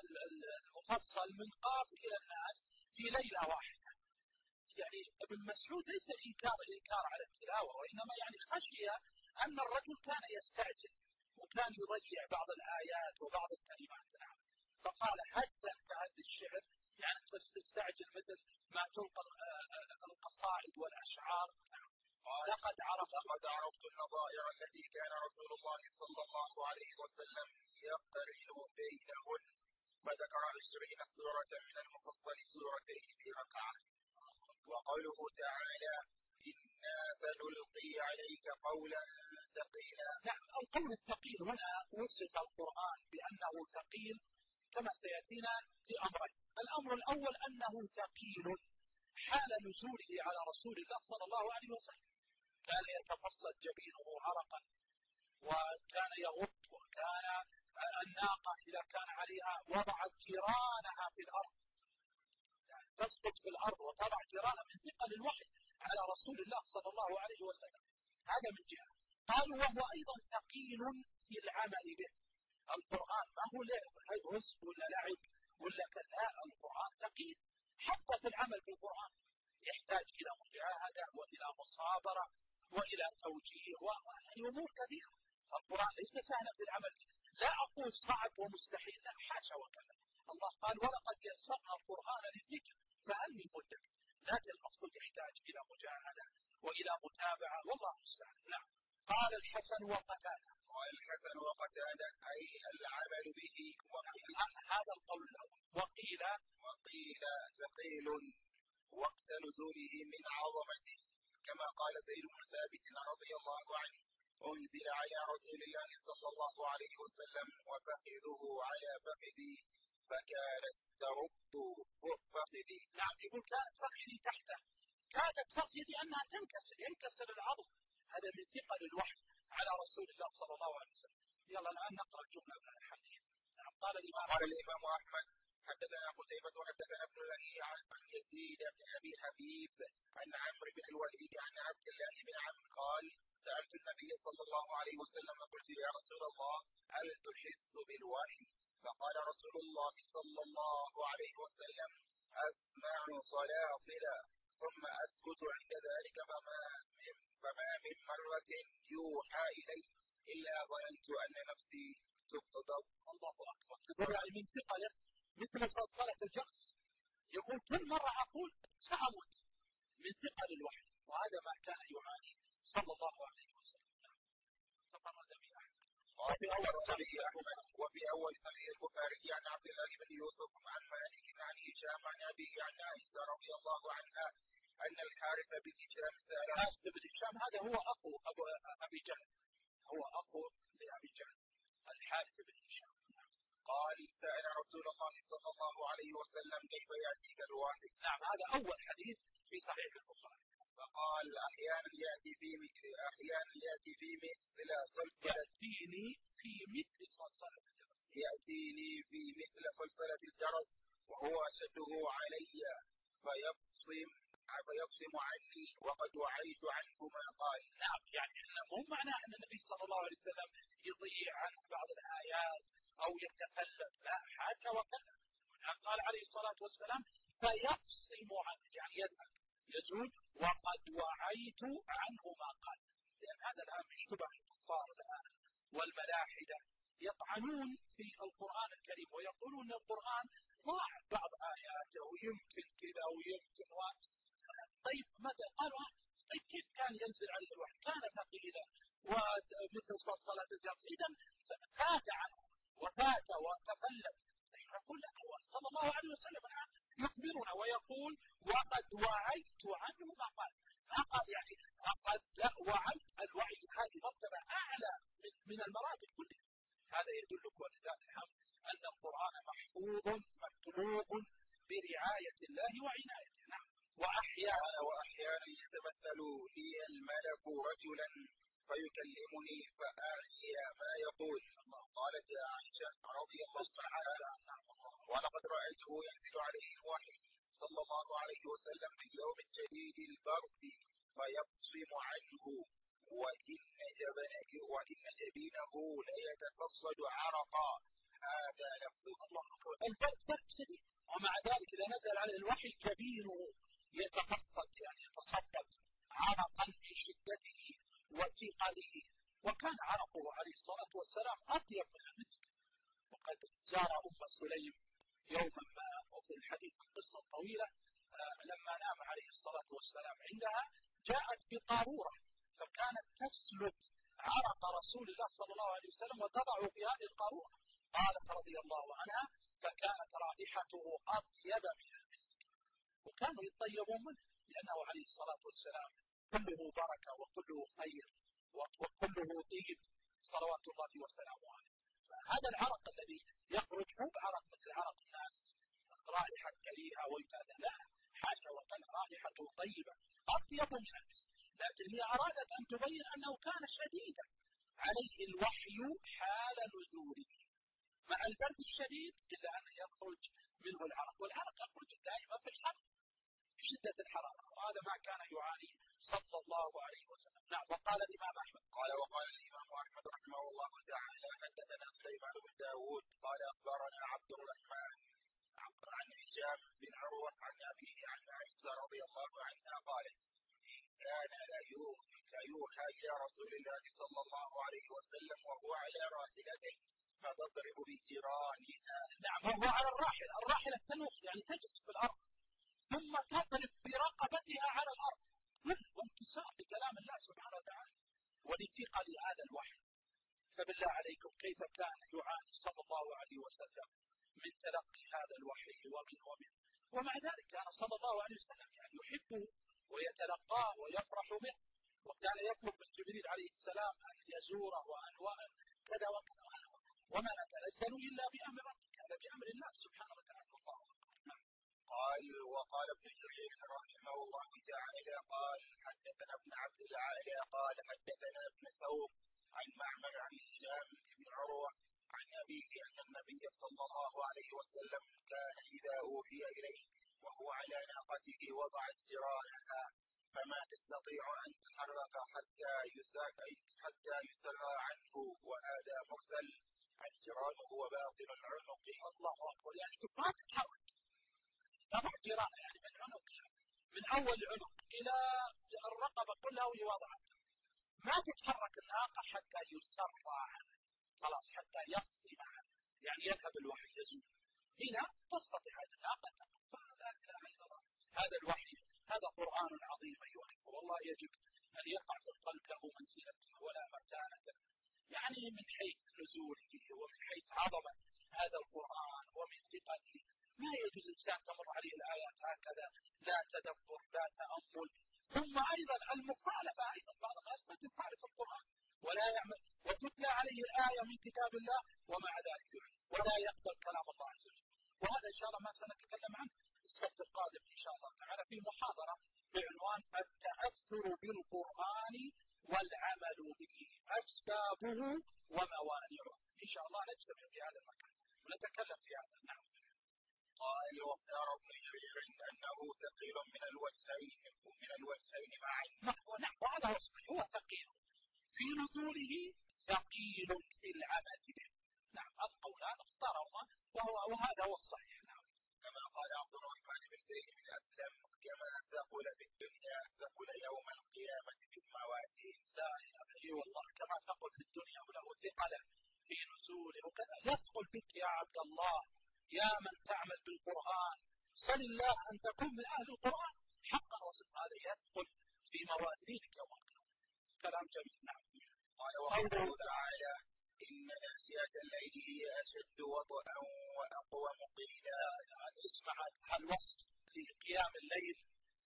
المفصل من قاف إلى الناس في ليلة واحدة. يعني ابن مسعود ليس الإنكار الإنكار على التلاوة، وإنما يعني خشي أن الرجل كان يستعجل وكان يضيع بعض الآيات وبعض الكلمات. نعم. فقال حتى كهذا الشعر يعني بس تستعجل مثل ما تلقى القصائد والأشعار. نعم. لقد عرفت لقد عرفت النظائر التي كان رسول الله صلى الله عليه وسلم يقترن بينهن، فذكر عشرين سورة من المفصل سورتين في ركعة. وقوله تعالى إنا سنلقي عليك قولا ثقيلا. نعم. القول الثقيل هنا وصف القرآن بأنه ثقيل كما سيأتينا لأمرين. الأمر الأول أنه ثقيل حال نزوله على رسول الله صلى الله عليه وسلم، كان يتفصل جبينه عرقا وكان يغط، وكان الناقة إذا كان عليها وضعت جيرانها في الأرض، يعني تسقط في الأرض وتضع جيرانها من ثقل الوحي على رسول الله صلى الله عليه وسلم. هذا من جهة. قالوا وهو أيضا ثقيل في العمل به. القرآن ما هو هزء ولا لعب ولا كذا، القرآن ثقيل حتى في العمل بالقرآن، يحتاج إلى مجاهدة وإلى مصابرة وإلى توجيه وأمور كثيرة. القرآن ليس سهلا في العمل به. لا أقول صعب ومستحيل، لا، حاشا وكذا. الله قال ولقد يسرنا القرآن للذكر فهل من مدكر. لكن المقصود يحتاج إلى مجاهدة وإلى متابعة، والله المستعان. نعم. قال الحسن وقتادة. قال الحسن وقتادة أي العمل به. وقيل هذا القول الأول. وقيل وقيل ثقيل وقت نزوله من عظمته، كما قال زيد بن ثابت رضي الله عنه أنزل على رسول الله صلى الله عليه وسلم وفخذه على فخذي فكانت ترد فخذي. نعم، يقول كانت فخذي تحته، كادت فخذي أنها تنكسر، ينكسر العظم. هذا من ثقل الوحي على رسول الله صلى الله عليه وسلم. يلا الآن نقرأ جملة من الحديث. نعم. قال الإمام قال الإمام أحمد حدثنا قتيبة وحدثنا ابن لهيعة عن يزيد بن أبي حبيب عن عمرو بن الوليد عن عبد الله بن عمرو قال سألت النبي صلى الله عليه وسلم قلت يا رسول الله هل تحس بالوحي؟ فقال رسول الله صلى الله عليه وسلم أسمع صلاصلا ثم أسكت عند ذلك، فما من, فما من مرة يوحى إلي إلا ظننت أن نفسي تقتضب. الله أكبر. يعني من ثقله مثل صلصلة الجرس، يقول كل مرة أقول سأموت من ثقل الوحي، وهذا ما كان يعاني صلى الله عليه وسلم. تفرد به أحمد. وفي أول صحيح أحمد وفي أول صحيح البخاري عن عبد الله بن يوسف عن مالك عن هشام عن أبيه عن عائشة رضي الله عنها أن الحارث بن هشام سأل. الحارث بن هشام هذا هو أخو أبو أبي جهل، هو أخو لأبي جهل الحارث بن هشام. قال سأل رسول الله صلى الله عليه وسلم كيف يأتيك الوحي. نعم، هذا أول حديث في صحيح البخاري. فقال أحيانا يأتي في مثل أحيانا يأتي في مثل صلصلة يأتيني في مثل صلصلة الجرس يأتيني في مثل صلصلة الجرس وهو أشده علي فيقسم فيقسم عني وقد وعيت عنه ما قال. نعم، يعني مو معناه أن النبي صلى الله عليه وسلم يضيع عنه بعض الآيات أو يتفلت، لا، حاشا وكذا. قال عليه الصلاة والسلام فيقسم عنه، يعني يذهب يزول، وقد وعيت عنه ما قال. لأن هذا الآن من شبه الكفار الآن والملاحدة، يطعنون في القرآن الكريم ويقولون أن القرآن ضاع بعض آياته ويمكن كذا ويمكن وقت. طيب متى قالوا؟ طيب كيف كان ينزل عليه الوحي؟ كان ثقيلا ومثل صلصلة الجرس، إذا فات عنه وفات وتفلت. نقول لا، صلى الله عليه وسلم يخبرنا ويقول وقد وعيت عنه ما قال. ما قال يعني قد لا، وعيت. الوعي هذه مرتبة أعلى من, من المراتب كلها. هذا يدلك ولله الحمد أن القرآن محفوظ مكتوب برعاية الله وعنايته. نعم. وأحيانا وأحيانا يتمثل لي الملك رجلا فيكلمني فأعي ما يقول. قالت عائشة رضي الله عنها ولقد رأيته ينزل عليه الوحي صلى الله عليه وسلم في يوم الشديد البرد فيقسم عنه وإن جبنه وإن جبينه ليتفصد عرقا. هذا لفظ. الله أكبر. البرد برد شديد، ومع ذلك إذا نزل عليه الوحي جبينه يتفصد، يعني يتصبب عرقا من شدته وثقله. وكان عرقه عليه الصلاة والسلام أطيب من المسك. وقد زار أم سليم يوما ما، وفي الحديث قصة طويلة، لما نام عليه الصلاة والسلام عندها جاءت بقارورة فكانت تسلت عرق رسول الله صلى الله عليه وسلم وتضع في هذه القارورة. قالت رضي الله عنها فكانت رائحته أطيب من المسك، وكانوا يطيبون منه لأنه عليه الصلاة والسلام كله بركة وكله خير وكله طيب صلوات الله وسلامه عليه. فهذا العرق الذي يخرج مو بعرق مثل عرق الناس رائحة كريهة ويتأذى، لا، حاشا وكان رائحته طيبة أطيب من المسك. لكن هي أرادت أن تبين أنه كان شديدا عليه الوحي حال نزوله مع البرد الشديد إلا أن يخرج منه العرق، والعرق يخرج دائما في الحر في شدة الحرارة، وهذا ما كان يعاني صلى الله عليه وسلم. نعم. وقال الإمام أحمد قال وقال الإمام أحمد رحمه الله تعالى حدثنا سليمان بن داود قال أخبرنا عبد الرحمن عن هشام بن عروة عن أبيه عن عائشة رضي الله عنها قالت كان لا يوحى إلى رسول الله صلى الله عليه وسلم وهو على راحلته فتضرب بجيرانها. نعم. وهو على الراحلة، الراحلة تنوخ يعني تجلس في الأرض ثم تضرب برقبتها على الأرض وانكسار لكلام الله سبحانه وتعالى ولثقل هذا الوحي. فبالله عليكم كيف كان يعاني صلى الله عليه وسلم من تلقي هذا الوحي ومن ومن ومع ذلك كان صلى الله عليه وسلم يعني يحبه ويتلقاه ويفرح به، وكان يطلب من جبريل عليه السلام أن يزوره وأن كذا وكذا، وما نتنزل إلا بأمر ربك، هذا بأمر الله سبحانه وتعالى. الله أكبر. قال وقال ابن جرير رحمه الله تعالى قال حدثنا ابن عبد العالى قال حدثنا ابن ثوب عن معمر عن هشام بن عروة عن أبيه أن النبي صلى الله عليه وسلم كان إذا أوحي إليه وهو على ناقته وضعت جيرانها فما تستطيع أن تحرك حتى يسر حتى يسر عنه، وهذا مرسل الجيران هو باطن العنق. الله أكبر. يعني ما تتحرك، تضع جيرانها يعني من عنقها من أول عنق إلى الرقبة كلها وهي وضعت، ما تتحرك الناقة حتى يسر عنه، خلاص حتى يفصل عنه يعني يذهب الوحي يزول. هنا تستطيع الناقة فلا إله إلا الله. هذا الوحي هذا قرآن عظيم أيها الأخوة، والله يجب أن يقع في القلب له منزلته ولا مكانته، يعني من حيث نزوله ومن حيث عظمة هذا القرآن ومن ثقله. ما يجوز إنسان تمر عليه الآيات هكذا لا تدبر لا تأمل. ثم أيضا المخالفة، أيضا بعض الناس قد يخالف القرآن ولا يعمل، وتتلى عليه الآية من كتاب الله ومع ذلك ولا يقبل كلام الله عز وجل. وهذا إن شاء الله ما سنتكلم عنه السبت القادم إن شاء الله تعالى في محاضرة بعنوان التأثر بالقرآن والعمل به، أسبابه وموانعه. إن شاء الله نجتمع في هذا المكان ونتكلم في هذا. نعم. قال واختار ابن جرير أنه ثقيل من الوجهين ومن الوجهين معا. نعم. وهذا هو الصحيح، هو ثقيل في نزوله ثقيل في العمل به. نعم. القولان اختارهما وهو وهذا هو الصحيح. نعم. كما قال عبد الرحمن بن زيد بن أسلم كما ثقل في الدنيا ثقل يوم القيامة بالموازين. لا إله إلا الله. كما ثقل في الدنيا وله ثقله في نزوله وكذا يثقل بك يا عبد الله يا من تعمل بالقرآن. سل الله أن تكون من أهل القرآن حقا، وصف هذا يثقل في موازينك يوم القيامة. كلام جميل. نعم. قال وقوله تعالى إن ناشئة الليل هي أشد وطئا وأقوم قيلا. اسمع الوصف لقيام الليل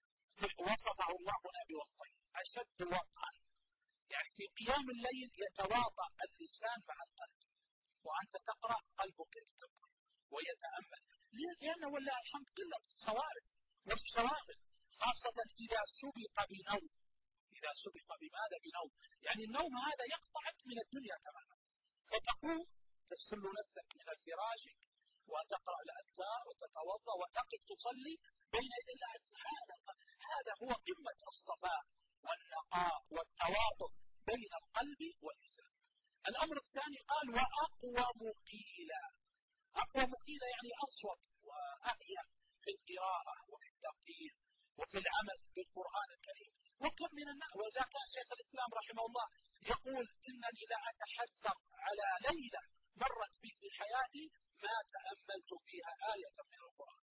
وصفه الله هنا بوصفين: أشد وطئا يعني في قيام الليل يتواطأ اللسان مع القلب، وأنت تقرأ قلبك يتكبر ويتأمل، لأنه والله الحمد قلة الصوارف والشواغل، خاصة إذا سبق بنوم. إذا سبق بماذا؟ بنوم. يعني النوم هذا يقطعك من الدنيا تماما، فتقوم تسل نفسك من فراشك وتقرأ الأذكار وتتوضأ وتقف تصلي بين يدي الله سبحانه. هذا هو قمة الصفاء والنقاء والتواطؤ بين القلب واللسان. الأمر الثاني قال وأقوم قيلا. أقوم قيلا يعني أصوت وأهيأ في القراءة وفي التفكير وفي العمل بالقرآن الكريم. وكم من الناس، وإذا كان شيخ الإسلام رحمه الله يقول إنني لا أتحسر على ليلة مرت بي في حياتي ما تأملت فيها آية من القرآن.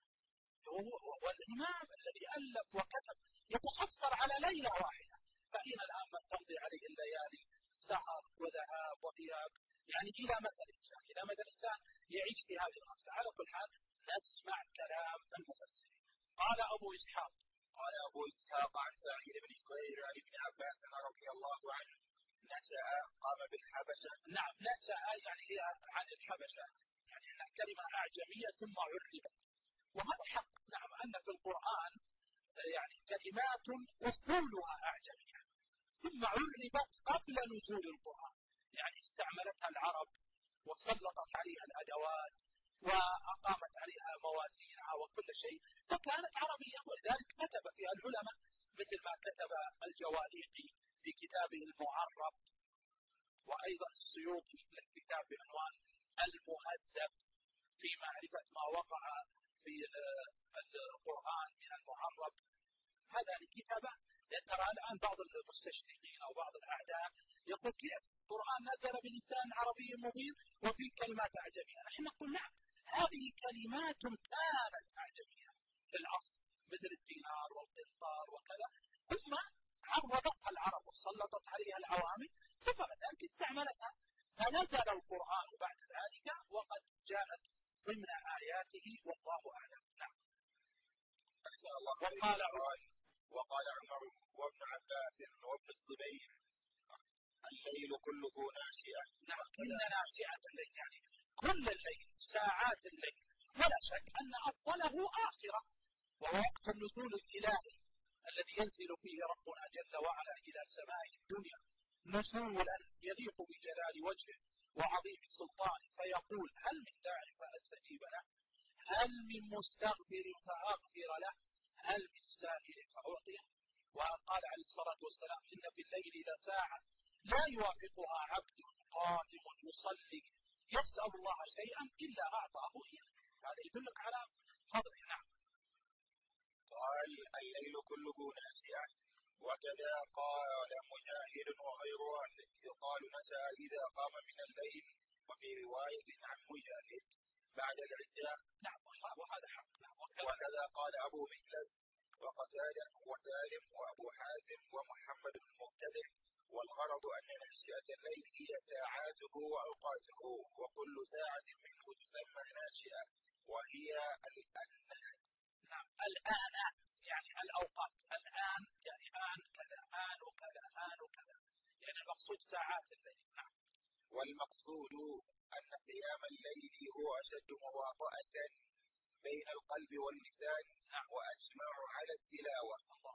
والإمام الذي ألف وكتب يتحسر على ليلة واحدة، فإن الآن من تمضي عليه الليالي سهر وذهاب وغياب، يعني إلى متى الإنسان إلى متى الإنسان يعيش في هذه الغفلة؟ على كل حال نسمع كلام المفسرين. قال أبو إسحاق قال أبو إسحاق عن سعيد بن جبير عن ابن عباس رضي الله عنه نشأ قام بالحبشة. نعم. نشأ يعني هي عن الحبشة، يعني أنها كلمة أعجمية ثم عربت، وهذا حق. نعم أن في القرآن يعني كلمات أصولها أعجمية ثم عربت قبل نزول القرآن، استعملتها العرب وسلطت عليها الأدوات وأقامت عليها موازينها وكل شيء، فكانت عربية. ولذلك كتب فيها العلماء مثل ما كتب الجواليقي في كتابه المعرب، وأيضا السيوطي له كتاب بعنوان المهذب في معرفة ما وقع في القرآن من المعرب. هذا الكتابة ترى الآن بعض المستشرقين أو بعض الأعداء يقول كيف القرآن نزل بلسان عربي مبين وفي كلمات أعجمية. نحن نقول نعم، هذه كلمات كانت أعجمية في الأصل مثل الدينار والقنطار وكذا، ثم عرضتها العرب وسلطت عليها العوامل ثم ذلك استعملتها، فنزل القرآن بعد ذلك وقد جاءت ضمن آياته والله أعلم. نعم. وقال عمر وقال عمر وابن عباس وابن الزبير الليل كله ناشئة. نعم، كل ناشئة الليل يعني كل الليل، ساعات الليل، ولا شك أن أفضله آخرة، وهو وقت النزول الإلهي الذي ينزل فيه ربنا جل وعلا إلى سماء الدنيا نزولا يليق بجلال وجهه وعظيم سلطانه، فيقول هل من داع فأستجيب له، هل من مستغفر فأغفر له، هل من سائل فأعطيه. وقال عليه الصلاة والسلام إن في الليل لساعة لا يوافقها عبد قائم يصلي يسأل الله شيئا إلا أعطاه إياه. هذا يدلك على فضله. نعم. قال الليل كله ناشئة. وكذا قال مجاهد وغير واحد يقال نشأ إذا قام من الليل، وفي رواية عن مجاهد بعد العشاء. نعم، وهذا حق. نعم. وكذا قال أبو مجلس وقتادة وسالم وأبو حازم ومحمد بن المبتدع. والغرض أن ناشئة الليل هي ساعاته وأوقاته، وكل ساعة منه تسمى ناشئة وهي الآنات. نعم، الآنات يعني الأوقات، الآن يعني آن كذا، آن وكذا، آن وكذا، يعني المقصود ساعات الليل. نعم. والمقصود أن قيام الليل هو أشد مواطأة بين القلب واللسان. نعم. وأجمع على التلاوة.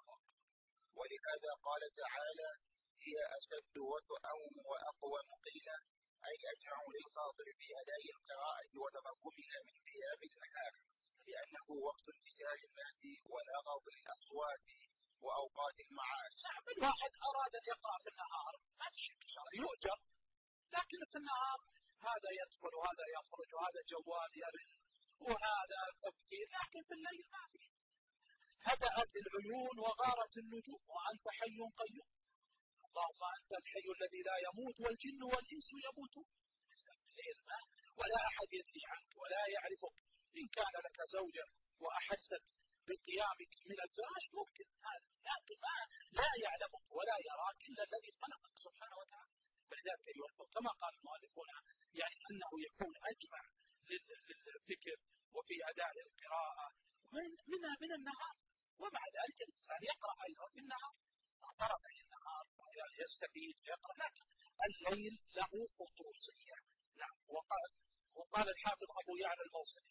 ولهذا قال تعالى هي أشد وطئا وأقوم قيلا، أي أجمع للخاطر في أداء القراءة وتمكنها من قيام النهار، لأنه وقت انتشار الناس ونغض الأصوات وأوقات المعاش. نعم، الواحد أراد أن يقرأ في النهار ما في شك يؤجر، لكن في النهار هذا يدخل وهذا يخرج وهذا جوال يرن وهذا تفكير، لكن في الليل ما في. هدأت العيون وغارت النجوم وأنت حي قيوم، اللهم أنت الحي الذي لا يموت والجن والإنس يموتون. في الليل ما ولا أحد يدري عنك ولا يعرفك. إن كان لك زوجة وأحست بقيامك من الفراش ممكن هذا، لكن ما لا يعلمك ولا يراك إلا الذي خلقك سبحانه وتعالى. فلذلك أيها الأخوة كما قال المؤلفون يعني أنه يكون أجمع للفكر وفي أداء القراءة من من من النهار، ومع ذلك الإنسان يقرأ أيضا في النهار طرفي النهار يستفيد يقرأ، لكن الليل له خصوصية. نعم. وقال وقال الحافظ أبو يعلى الموصلي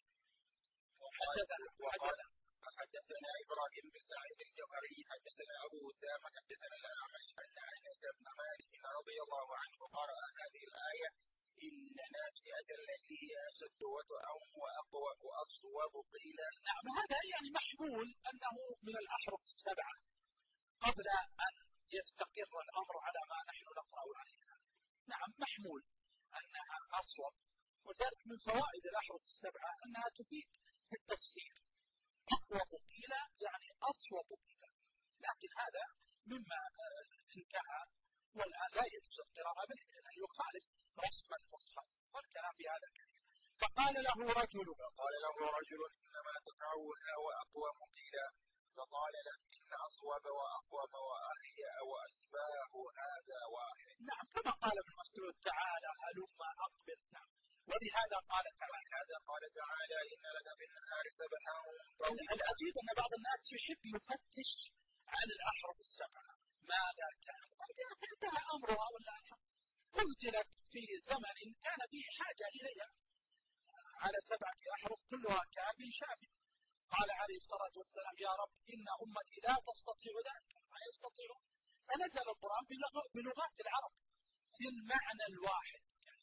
حدثنا وقال حدثنا إبراهيم بن سعيد الجوهري حدثنا أبو أسامة حدثنا الأعمش أن أنس بن مالك رضي الله عنه قرأ هذه الآية إن ناشئة الليل هي أشد وطئا وأقوى وأصوب قيلا. نعم، هذا يعني محمول أنه من الأحرف السبعة قبل أن يستقر الأمر على ما نحن نقرأ عليها. نعم، محمول أنها أصوب، وذلك من فوائد الأحرف السبعة أنها تفيد في التفسير. أقوى قيل يعني أصوب قيل، لكن هذا مما انتهى والآن لا يجوز القراءة به لأنه يخالف رسم المصحف والكلام في هذا الكلام. فقال له رجل فقال له رجل إنما تقرأها وأقوم قيلا، فقال له إن أصوب وأقوم وأحيا وأشباه هذا واحد. نعم، كما قال ابن مسعود تعالى هلم أقبل. نعم. ولهذا قال تعالى هذا قال تعالى إن لك في النهار سبحا. العجيب أن بعض الناس يحب يفتش عن الأحرف السبعة ماذا كان، فانتهى أمرها ولا أنزلت في زمن كان فيه حاجة إليها على سبعة أحرف كلها كافي شافي. قال عليه الصلاة والسلام يا رب إن أمتي لا تستطيع ذلك، ما يستطيعون، فنزل القرآن بلغات العرب في المعنى الواحد،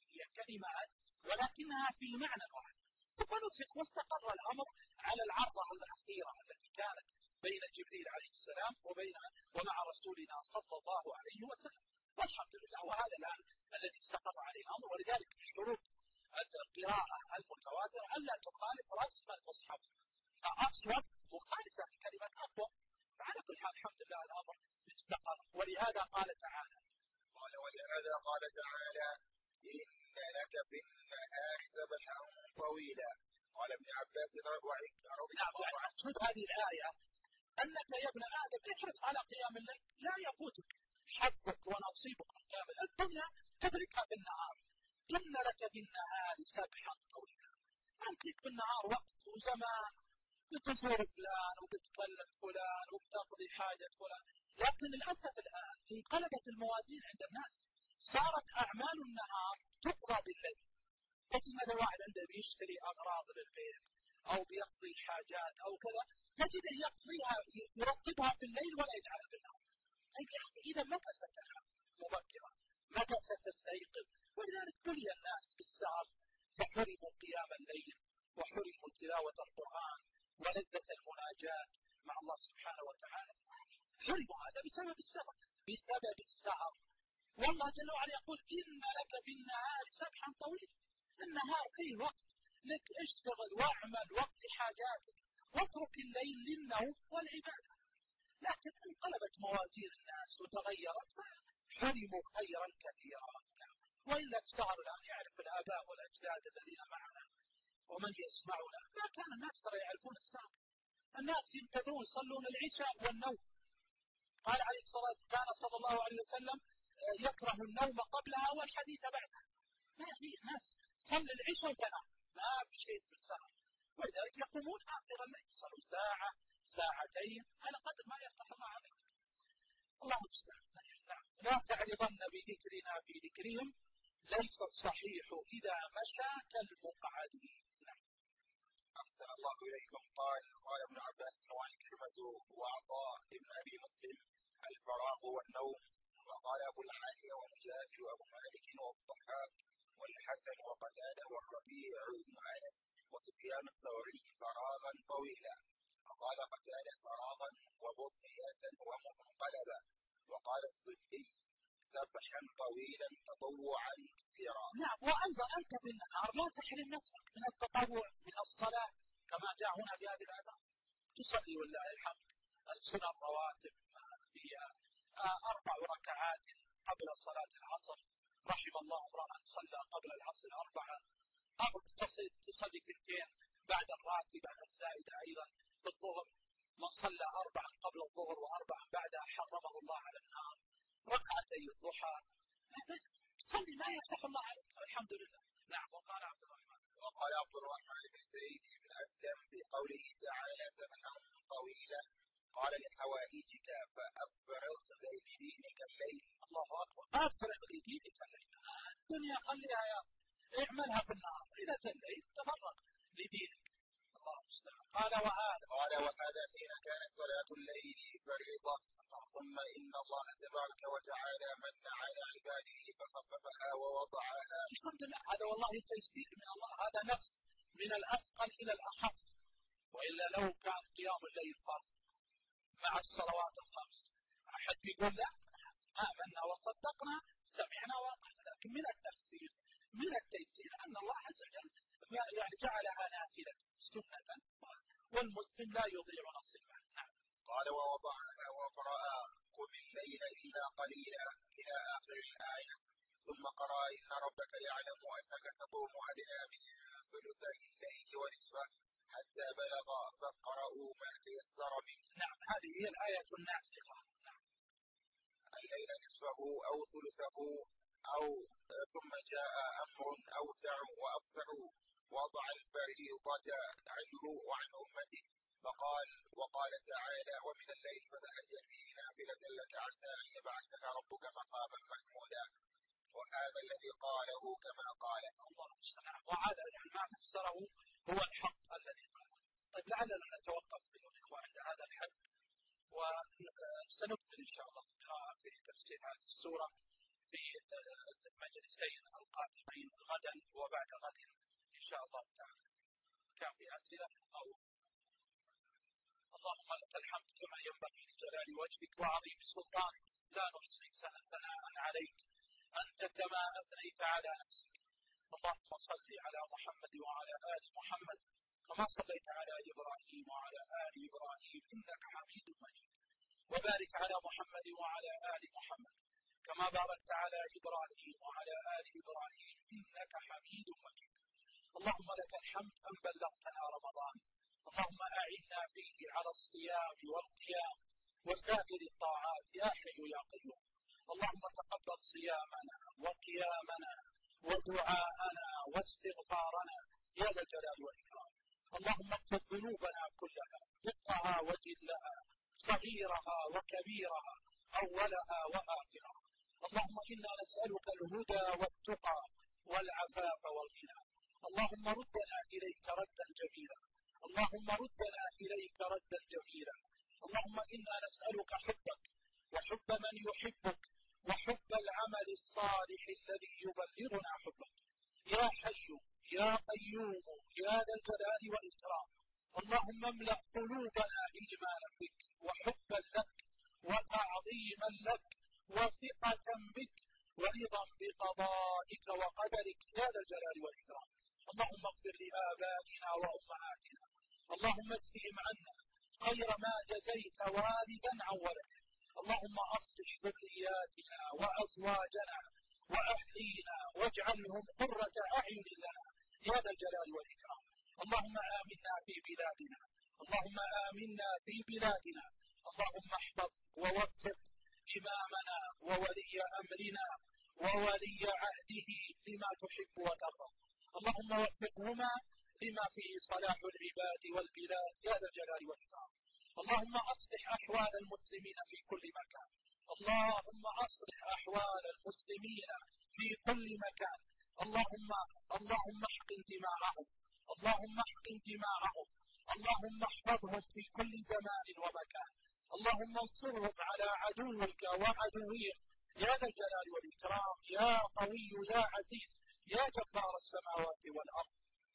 هي كلمات ولكنها في معنى واحد. فنسخ واستقر الأمر على العرضة الأخيرة التي كانت بين جبريل عليه السلام وبين ومع رسولنا صلى الله عليه وسلم، والحمد لله. وهذا الآن الذي استقر عليه الأمر. ولذلك من شروط القراءة المتواترة ألا تخالف رسم المصحف، فأصوب مخالفة في كلمة أقوى. فعلى كل حال الحمد لله الأمر استقر. ولهذا قال تعالى قال ولهذا قال تعالى إن لك في النهار سبحا طويلا. قال ابن عباس رضي الله عنه. شوف هذه الآية أنك يا ابن آدم احرص على قيام الليل لا يفوتك حظك ونصيبك من قيام الليل. الدنيا تدركها في النهار. إن لك في النهار سبحا طويلا. أنت في النهار وقت وزمان بتزور فلان وبتكلم فلان وبتقضي حاجة فلان، لكن للأسف الآن انقلبت الموازين عند الناس. صارت أعمال النهار تقضى بالليل. تجد هذا واحد عنده بيشتري أغراض للبيت أو بيقضي حاجات أو كذا، تجده يقضيها يرتبها في الليل ولا يجعلها في النهار. طيب يا أخي إذا متى ستنام مبكرا؟ متى ستستيقظ؟ ولذلك بلي الناس بالسهر فحرموا قيام الليل وحرموا تلاوة القرآن ولذة المناجاة مع الله سبحانه وتعالى. حرموا هذا بسبب السهر بسبب السهر. والله جل وعلا يقول إن لك في النهار سبحا طويلا. النهار فيه وقت لك اشتغل واعمل وقت حاجاتك واترك الليل للنوم والعبادة. لكن انقلبت موازين الناس وتغيرت فحرموا خيرا كثيرا. وإلا السهر الآن يعرف الآباء والأجداد الذين معنا ومن يسمعنا ما كان الناس ترى يعرفون السهر. الناس ينتظرون يصلون العشاء والنوم. قال عليه الصلاة كان صلى الله عليه وسلم يكره النوم قبلها والحديث بعدها. ما في ناس صلي العشاء وتنام، ما في شيء اسمه السهر. ولذلك يقومون آخر الليل يصلوا ساعة ساعتين على قدر ما يفتح الله عليك. الله المستعان. لا تعرضن بذكرنا في ذكرهم ليس الصحيح إذا مشى كالمقعد. أحسن الله إليكم. قال قال ابن عباس وعكرمة وعطاء ابن أبي مسلم الفراغ والنوم. وقال أبو العالية ومجاهد وأبو مالك والضحاك والحسن وقتادة والربيع بن أنس وسفيان الثوري فراغا طويلا. وقال قتادة فراغا وبطيئة ومنقلبا. وقال الصدي سبحا طويلا تطوعا كثيرا. نعم. وأيضا أنت في النهار لا تحرم نفسك من التطوع من الصلاة كما جاء هنا في هذه الآية. تصلي ولله الحمد السنن الرواتب فيها أربع ركعات قبل صلاة العصر. رحم الله امرأ صلى قبل العصر أربعة، أو تصلي ثنتين بعد الراتبة الزائدة أيضا في الظهر. من صلى أربعا قبل الظهر وأربعا بعدها حرمه الله على النار. ركعتي الضحى صلي ما يفتح الله عليك. الحمد لله. نعم. وقال عبد الرحمن وقال عبد الرحمن بن زيد بن أسلم في قوله تعالى سبحا طويلا قال لحوائجك فأفرغ لدينك الليل. الله أكبر. أفرغ لدينك الليل. الدنيا خليها يا اعملها في النهار، إذا جاء الليل تفرغ لدينك. الله المستعان. قال وهذا قال وهذا حين كانت صلاة الليل فريضة. ثم إن الله تبارك وتعالى من على عباده فخففها ووضعها. الحمد لله. هذا والله تيسير من الله. هذا نسخ من الأثقل إلى الأخف. وإلا لو كان قيام الليل فرض مع الصلوات الخمس أحد يقول لا آمنا وصدقنا سمعنا وأطعنا. لكن من التخفيف من التيسير أن الله عز وجل يعني جعلها نافلة سنة والمسلم لا يضيع نصيبه. نعم. قال ووضعها وقرأ قم الليل إلا قليلا إلى آخر الآية. ثم قرأ إن ربك يعلم أنك تقوم أدنى من ثلثي الليل ونصفه حتى بلغ فاقرأوا ما تيسر منه. نعم. هذه هي الآية الناسخة. نعم. الليل نصفه أو ثلثه أو ثم جاء أمر أوسع وأفسع وضع الفريضة عنه وعن أمته فقال وقال تعالى ومن الليل فتهجد به نافلة لك عسى أن يبعثك ربك مقاما محمودا. وهذا الذي قاله كما قال الله المستعان. وهذا يعني ما فسره هو الحق الذي قاله. طيب لعلنا نتوقف أيها الإخوة عند هذا الحد وسنكمل إن شاء الله القراءة في تفسير هذه السورة في المجلسين القادمين غدا وبعد غد إن شاء الله تعالى. كان في أسئلة أو اللهم لك الحمد كما ينبغي لجلال وجهك وعظيم سلطانك، لا نحصي ثناء عليك أنت كما أثنيت على نفسك. اللهم صل على محمد وعلى آل محمد كما صليت على إبراهيم وعلى آل إبراهيم إنك حميد مجيد، وبارك على محمد وعلى آل محمد كما باركت على إبراهيم وعلى آل إبراهيم إنك حميد مجيد. اللهم لك الحمد أن بلغتنا رمضان، اللهم أعنا فيه على الصيام والقيام وسائر الطاعات يا حي يا قيوم. اللهم تقبل صيامنا وقيامنا ودعاءنا واستغفارنا يا ذا الجلال والإكرام. اللهم اغفر ذنوبنا كلها دقها وجلها صغيرها وكبيرها أولها وآخرها. اللهم إنا نسألك الهدى والتقى والعفاف والغنى. اللهم ردنا إليك ردا جميلا، اللهم ردنا إليك ردا جميلا. اللهم إنا نسألك حبك وحب من يحبك وحب العمل الصالح الذي يبلغنا حبك يا حي يا قيوم يا ذا الجلال والإكرام. اللهم املأ قلوبنا إيمانا بك وحبا لك وتعظيما لك وثقة بك ورضا بقضائك وقدرك يا ذا الجلال والإكرام. اللهم اغفر لآبائنا وأمهاتنا، اللهم اجزهم عنا خير ما جزيت والدا عن ولده. اللهم أصلح ذرياتنا وأزواجنا وأهلينا واجعلهم قرة أعين لنا يا ذا الجلال والإكرام. اللهم آمنا في بلادنا، اللهم آمنا في بلادنا. اللهم احفظ ووفق إمامنا وولي أمرنا وولي عهده لما تحب وترضى. اللهم وفقهما لما فيه صلاح العباد والبلاد يا ذا الجلال والإكرام. اللهم أصلح أحوال المسلمين في كل مكان، اللهم أصلح أحوال المسلمين في كل مكان. اللهم اللهم احقن دماءهم، اللهم احقن دماءهم، اللهم احفظهم في كل زمان ومكان. اللهم انصرهم على عدوك وعدوهم يا ذا الجلال والإكرام يا قوي يا عزيز يا جبار السماوات والأرض.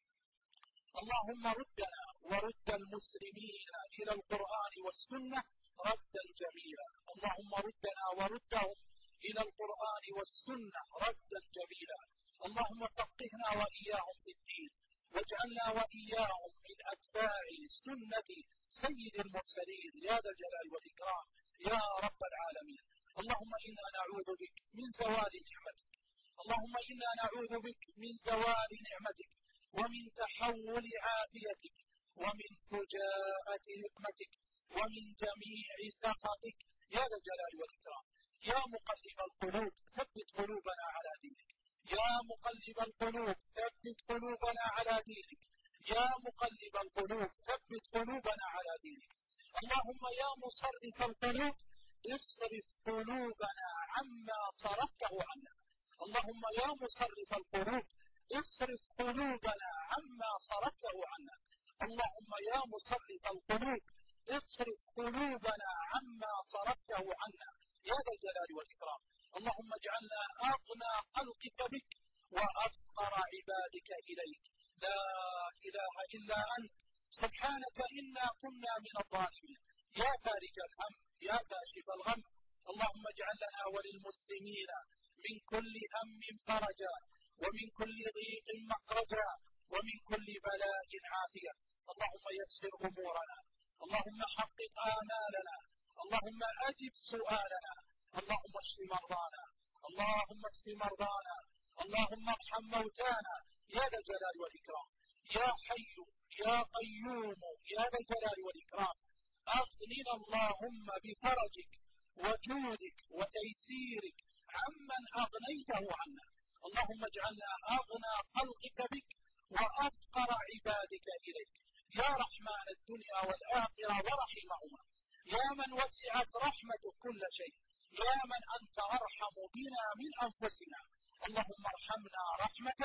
اللهم ردنا ورد المسلمين إلى القرآن والسنة ردا جميلا. اللهم ردنا وردهم إلى القرآن والسنة ردا جميلا. اللهم فقهنا وإياهم في الدين واجعلنا وإياهم من أتباع سنة سيد المرسلين يا ذا الجلال والإكرام يا رب العالمين. اللهم إنا نعوذ بك من زوال نعمتك، اللهم إنا نعوذ بك من زوال نعمتك ومن تحول عافيتك ومن فجاءة نقمتك ومن جميع سخطك يا ذا الجلال والإكرام. يا مقلب القلوب ثبت قلوبنا على دينك، يا مقلب القلوب ثبت قلوبنا على دينك، يا مقلب القلوب ثبت قلوبنا على دينك. اللهم يا مصرف القلوب اصرف قلوبنا عما صرفته عنا. اللهم يا مصرف القلوب اصرف قلوبنا عما صرفته عنا. اللهم يا مصرف القلوب اصرف قلوبنا عما صرفته عنا يا ذا الجلال والإكرام. اللهم اجعلنا أغنى خلقك بك وأفقر عبادك إليك. لا إله إلا أنت سبحانك إنا كنا من الظالمين. يا فارج الهم يا كاشف الغم. اللهم اجعل لنا وللمسلمين من كل هم فرجا ومن كل ضيق مخرجا ومن كل بلاء عافية. اللهم يسر أمورنا، اللهم حقق آمالنا، اللهم أجب سؤالنا. اللهم اشف مرضانا، اللهم اشف مرضانا، اللهم ارحم موتانا يا ذا الجلال والإكرام. يا حي يا قيوم يا ذا الجلال والإكرام. أغننا اللهم بفرجك وجودك وتيسيرك عمن أغنيته عنا. اللهم اجعلنا أغنى خلقك بك وأفقر عبادك إليك يا رحمن الدنيا والآخرة ورحمهما، يا من وسعت رحمة كل شيء، يا من أنت أرحم بنا من أنفسنا. اللهم ارحمنا رحمة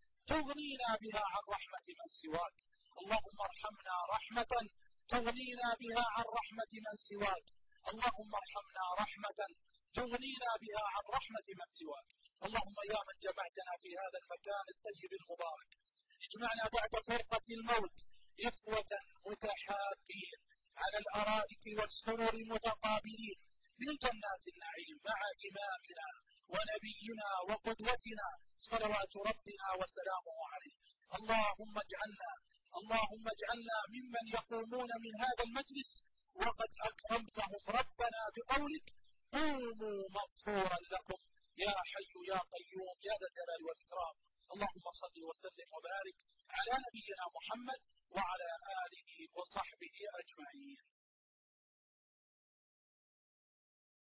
تغنينا بها عن رحمة من سواك. اللهم ارحمنا رحمة تغنينا بها عن رحمة من سواك. اللهم ارحمنا رحمة تغنينا بها عن رحمة من سواك. اللهم يا من جمعتنا في هذا المكان الطيب المبارك، اجمعنا بعد فرقة الموت إخوة متحابين على الأرائك والسرر متقابلين في جنات النعيم مع إمامنا ونبينا وقدوتنا صلوات ربنا وسلامه عليه. اللهم اجعلنا اللهم اجعلنا ممن يقومون من هذا المجلس وقد أكرمتهم ربنا بقولك قوموا مغفورا لكم يا حي يا قيوم يا ذا الجلال والإكرام. اللهم صل وسلم وبارك على نبينا محمد وعلى آله وصحبه أجمعين.